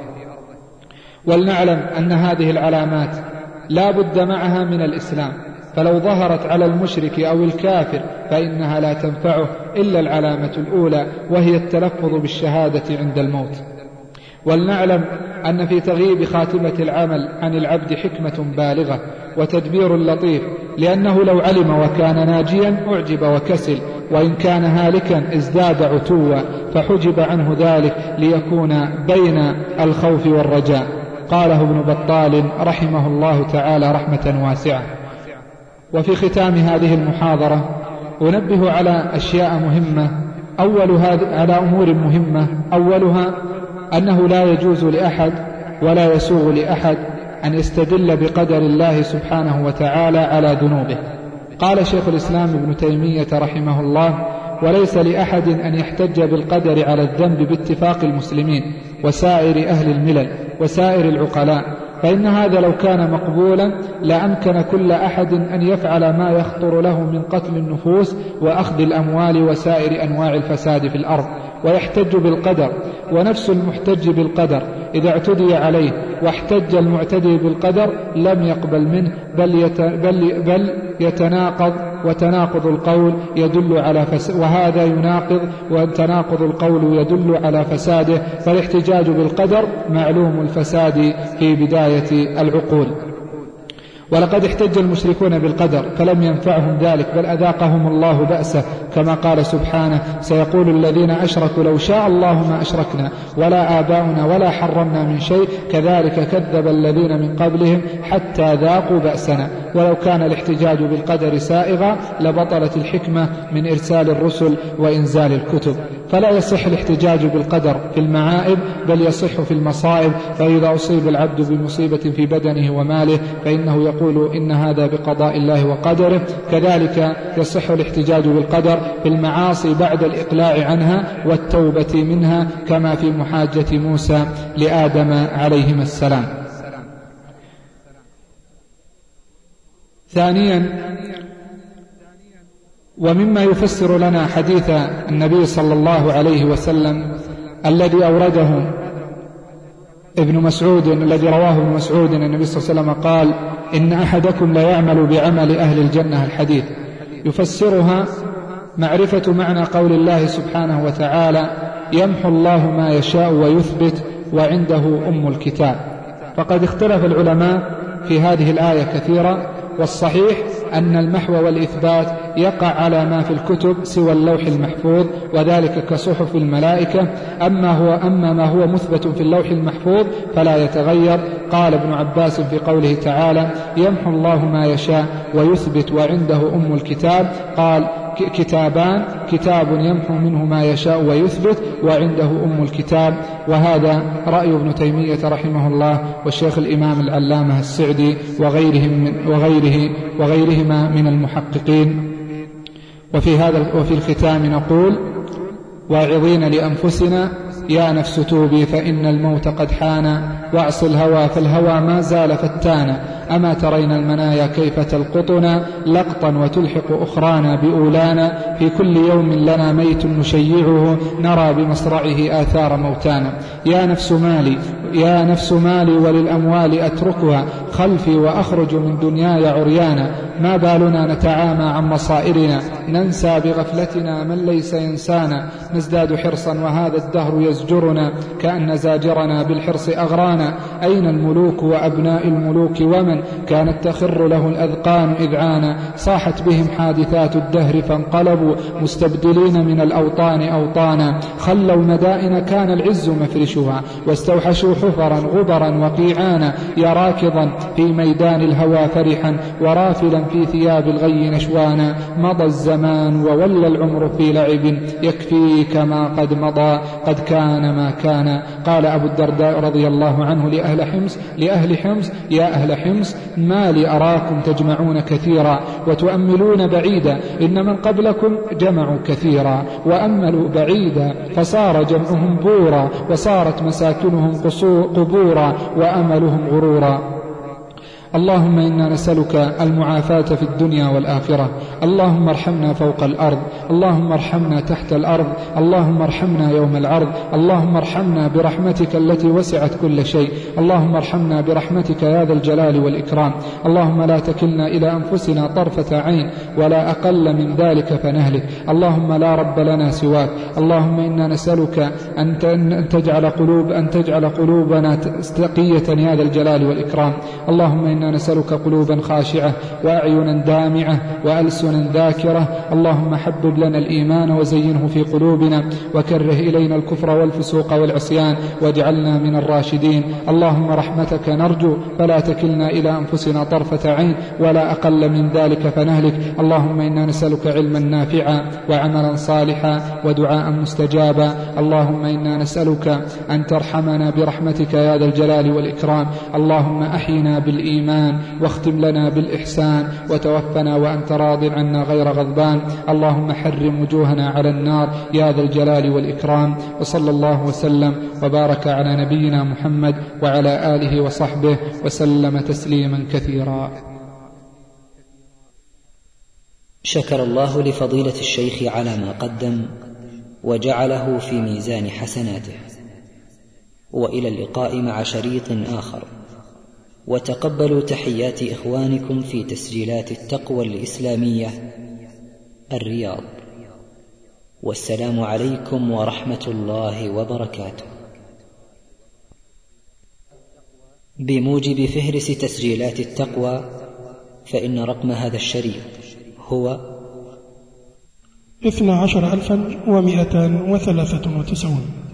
ولنعلم أن هذه العلامات لا بد معها من الإسلام، فلو ظهرت على المشرك أو الكافر فإنها لا تنفعه إلا العلامة الأولى، وهي التلفظ بالشهادة عند الموت. ولنعلم أن في تغييب خاتمة العمل عن العبد حكمة بالغة وتدبير لطيف، لأنه لو علم وكان ناجيا أعجب وكسل، وإن كان هالكا ازداد عتوا، فحجب عنه ذلك ليكون بين الخوف والرجاء. قاله ابن بطال رحمه الله تعالى رحمة واسعة. وفي ختام هذه المحاضرة أنبه على أشياء مهمة، على أمور مهمة. أولها أنه لا يجوز لأحد ولا يسوغ لأحد أن يستدل بقدر الله سبحانه وتعالى على ذنوبه. قال شيخ الإسلام ابن تيمية رحمه الله: وليس لأحد أن يحتج بالقدر على الذنب باتفاق المسلمين وسائر أهل الملل وسائر العقلاء، فإن هذا لو كان مقبولا لأمكن كل أحد أن يفعل ما يخطر له من قتل النفوس وأخذ الأموال وسائر أنواع الفساد في الأرض، ويحتج بالقدر. ونفس المحتج بالقدر إذا اعتدي عليه واحتج المعتدي بالقدر لم يقبل منه، بل يتناقض، وتناقض القول يدل على وهذا يناقض، وتناقض القول يدل على فساده. فالاحتجاج بالقدر معلوم الفساد في بداية العقول. ولقد احتج المشركون بالقدر فلم ينفعهم ذلك، بل أذاقهم الله بأسه، كما قال سبحانه: سيقول الذين أشركوا لو شاء الله ما أشركنا ولا آباؤنا ولا حرمنا من شيء كذلك كذب الذين من قبلهم حتى ذاقوا بأسنا. ولو كان الاحتجاج بالقدر سائغا لبطلت الحكمة من إرسال الرسل وإنزال الكتب. فلا يصح الاحتجاج بالقدر في المعائب، بل يصح في المصائب. فإذا أصيب العبد بمصيبة في بدنه وماله فإنه يقول إن هذا بقضاء الله وقدره. كذلك يصح الاحتجاج بالقدر في المعاصي بعد الإقلاع عنها والتوبة منها، كما في محاجة موسى لآدم عليهما السلام. ثانيا، ومما يفسر لنا حديث النبي صلى الله عليه وسلم الذي أورده ابن مسعود، الذي رواه ابن مسعود أن النبي صلى الله عليه وسلم قال: إن أحدكم لا يعمل بعمل أهل الجنة، الحديث. يفسرها معرفة معنى قول الله سبحانه وتعالى: يمحو الله ما يشاء ويثبت وعنده أم الكتاب. فقد اختلف العلماء في هذه الآية كثيرا، والصحيح أن المحو والإثبات يقع على ما في الكتب سوى اللوح المحفوظ، وذلك كصحف الملائكة. أما ما هو مثبت في اللوح المحفوظ فلا يتغير. قال ابن عباس في قوله تعالى: يمحو الله ما يشاء ويثبت وعنده أم الكتاب، قال: كتابان: كتاب يمحو منه ما يشاء ويثبت، وعنده أم الكتاب. وهذا رأي ابن تيمية رحمه الله والشيخ الإمام العلامة السعدي وغيرهما من المحققين. وفي الختام نقول: واعظين لأنفسنا يا نفس توبي فإن الموت قد حان، واعص الهوى فالهوى ما زال فتانا، أما ترين المنايا كيف تلقطنا لقطا وتلحق أخرانا بأولانا، في كل يوم لنا ميت نشيعه نرى بمصرعه آثار موتانا. يا نفس مالي وللأموال أتركها خلفي وأخرج من دنياي عريانا، ما بالنا نتعامى عن مصائرنا ننسى بغفلتنا من ليس ينسانا، نزداد حرصا وهذا الدهر يزجرنا كأن زاجرنا بالحرص أغرانا، أين الملوك وأبناء الملوك ومن كانت تخر له الأذقان إذعانا، صاحت بهم حادثات الدهر فانقلبوا مستبدلين من الأوطان أوطانا، خلوا المدائن كان العز مفرشها واستوحشوا حفرا غبرا وقيعانا، يا راكضا في ميدان الهوى فرحا ورافلا في ثياب الغي نشوانا، مضى الزمان وولى العمر في لعب يكفيك ما قد مضى قد كان ما كان. قال أبو الدرداء رضي الله عنه لأهل حمص: يا أهل حمص ما لي أراكم تجمعون كثيرا وتؤملون بعيدا، إن من قبلكم جمعوا كثيرا وأملوا بعيدا، فصار جمعهم بورا وصارت مساكنهم قبورا وأملهم غرورا. اللهم إنا نسألك المعافاة في الدنيا والآخرة، اللهم ارحمنا فوق الأرض، اللهم ارحمنا تحت الأرض، اللهم ارحمنا يوم العرض، اللهم ارحمنا برحمتك التي وسعت كل شيء، اللهم ارحمنا برحمتك يا ذا الجلال والإكرام. اللهم لا تكلنا إلى أنفسنا طرفة عين ولا أقل من ذلك فنهلك، اللهم لا رب لنا سواك. اللهم إنا نسألك أن تجعل قلوبنا تقية يا ذا الجلال والإكرام. اللهم إنا نسألك قلوبا خاشعة وأعينا دامعة وألسنا ذاكرة. اللهم حبب لنا الإيمان وزينه في قلوبنا وكره إلينا الكفر والفسوق والعصيان واجعلنا من الراشدين. اللهم رحمتك نرجو فلا تكلنا إلى أنفسنا طرفة عين ولا أقل من ذلك فنهلك. اللهم إنا نسألك علما نافعا وعملا صالحا ودعاء مستجابا. اللهم إنا نسألك أن ترحمنا برحمتك يا ذا الجلال والإكرام. اللهم أحينا بالإيمان واختم لنا بالإحسان وتوفنا وأنت راض عنا غير غضبان. اللهم حرم وجوهنا على النار يا ذا الجلال والإكرام. وصلى الله وسلم وبارك على نبينا محمد وعلى آله وصحبه وسلم تسليما كثيرا. شكر الله لفضيلة الشيخ على ما قدم وجعله في ميزان حسناته، وإلى اللقاء مع شريط آخر. وتقبلوا تحيات إخوانكم في تسجيلات التقوى الإسلامية الرياض، والسلام عليكم ورحمة الله وبركاته. بموجب فهرس تسجيلات التقوى فإن رقم هذا الشريط هو 12193.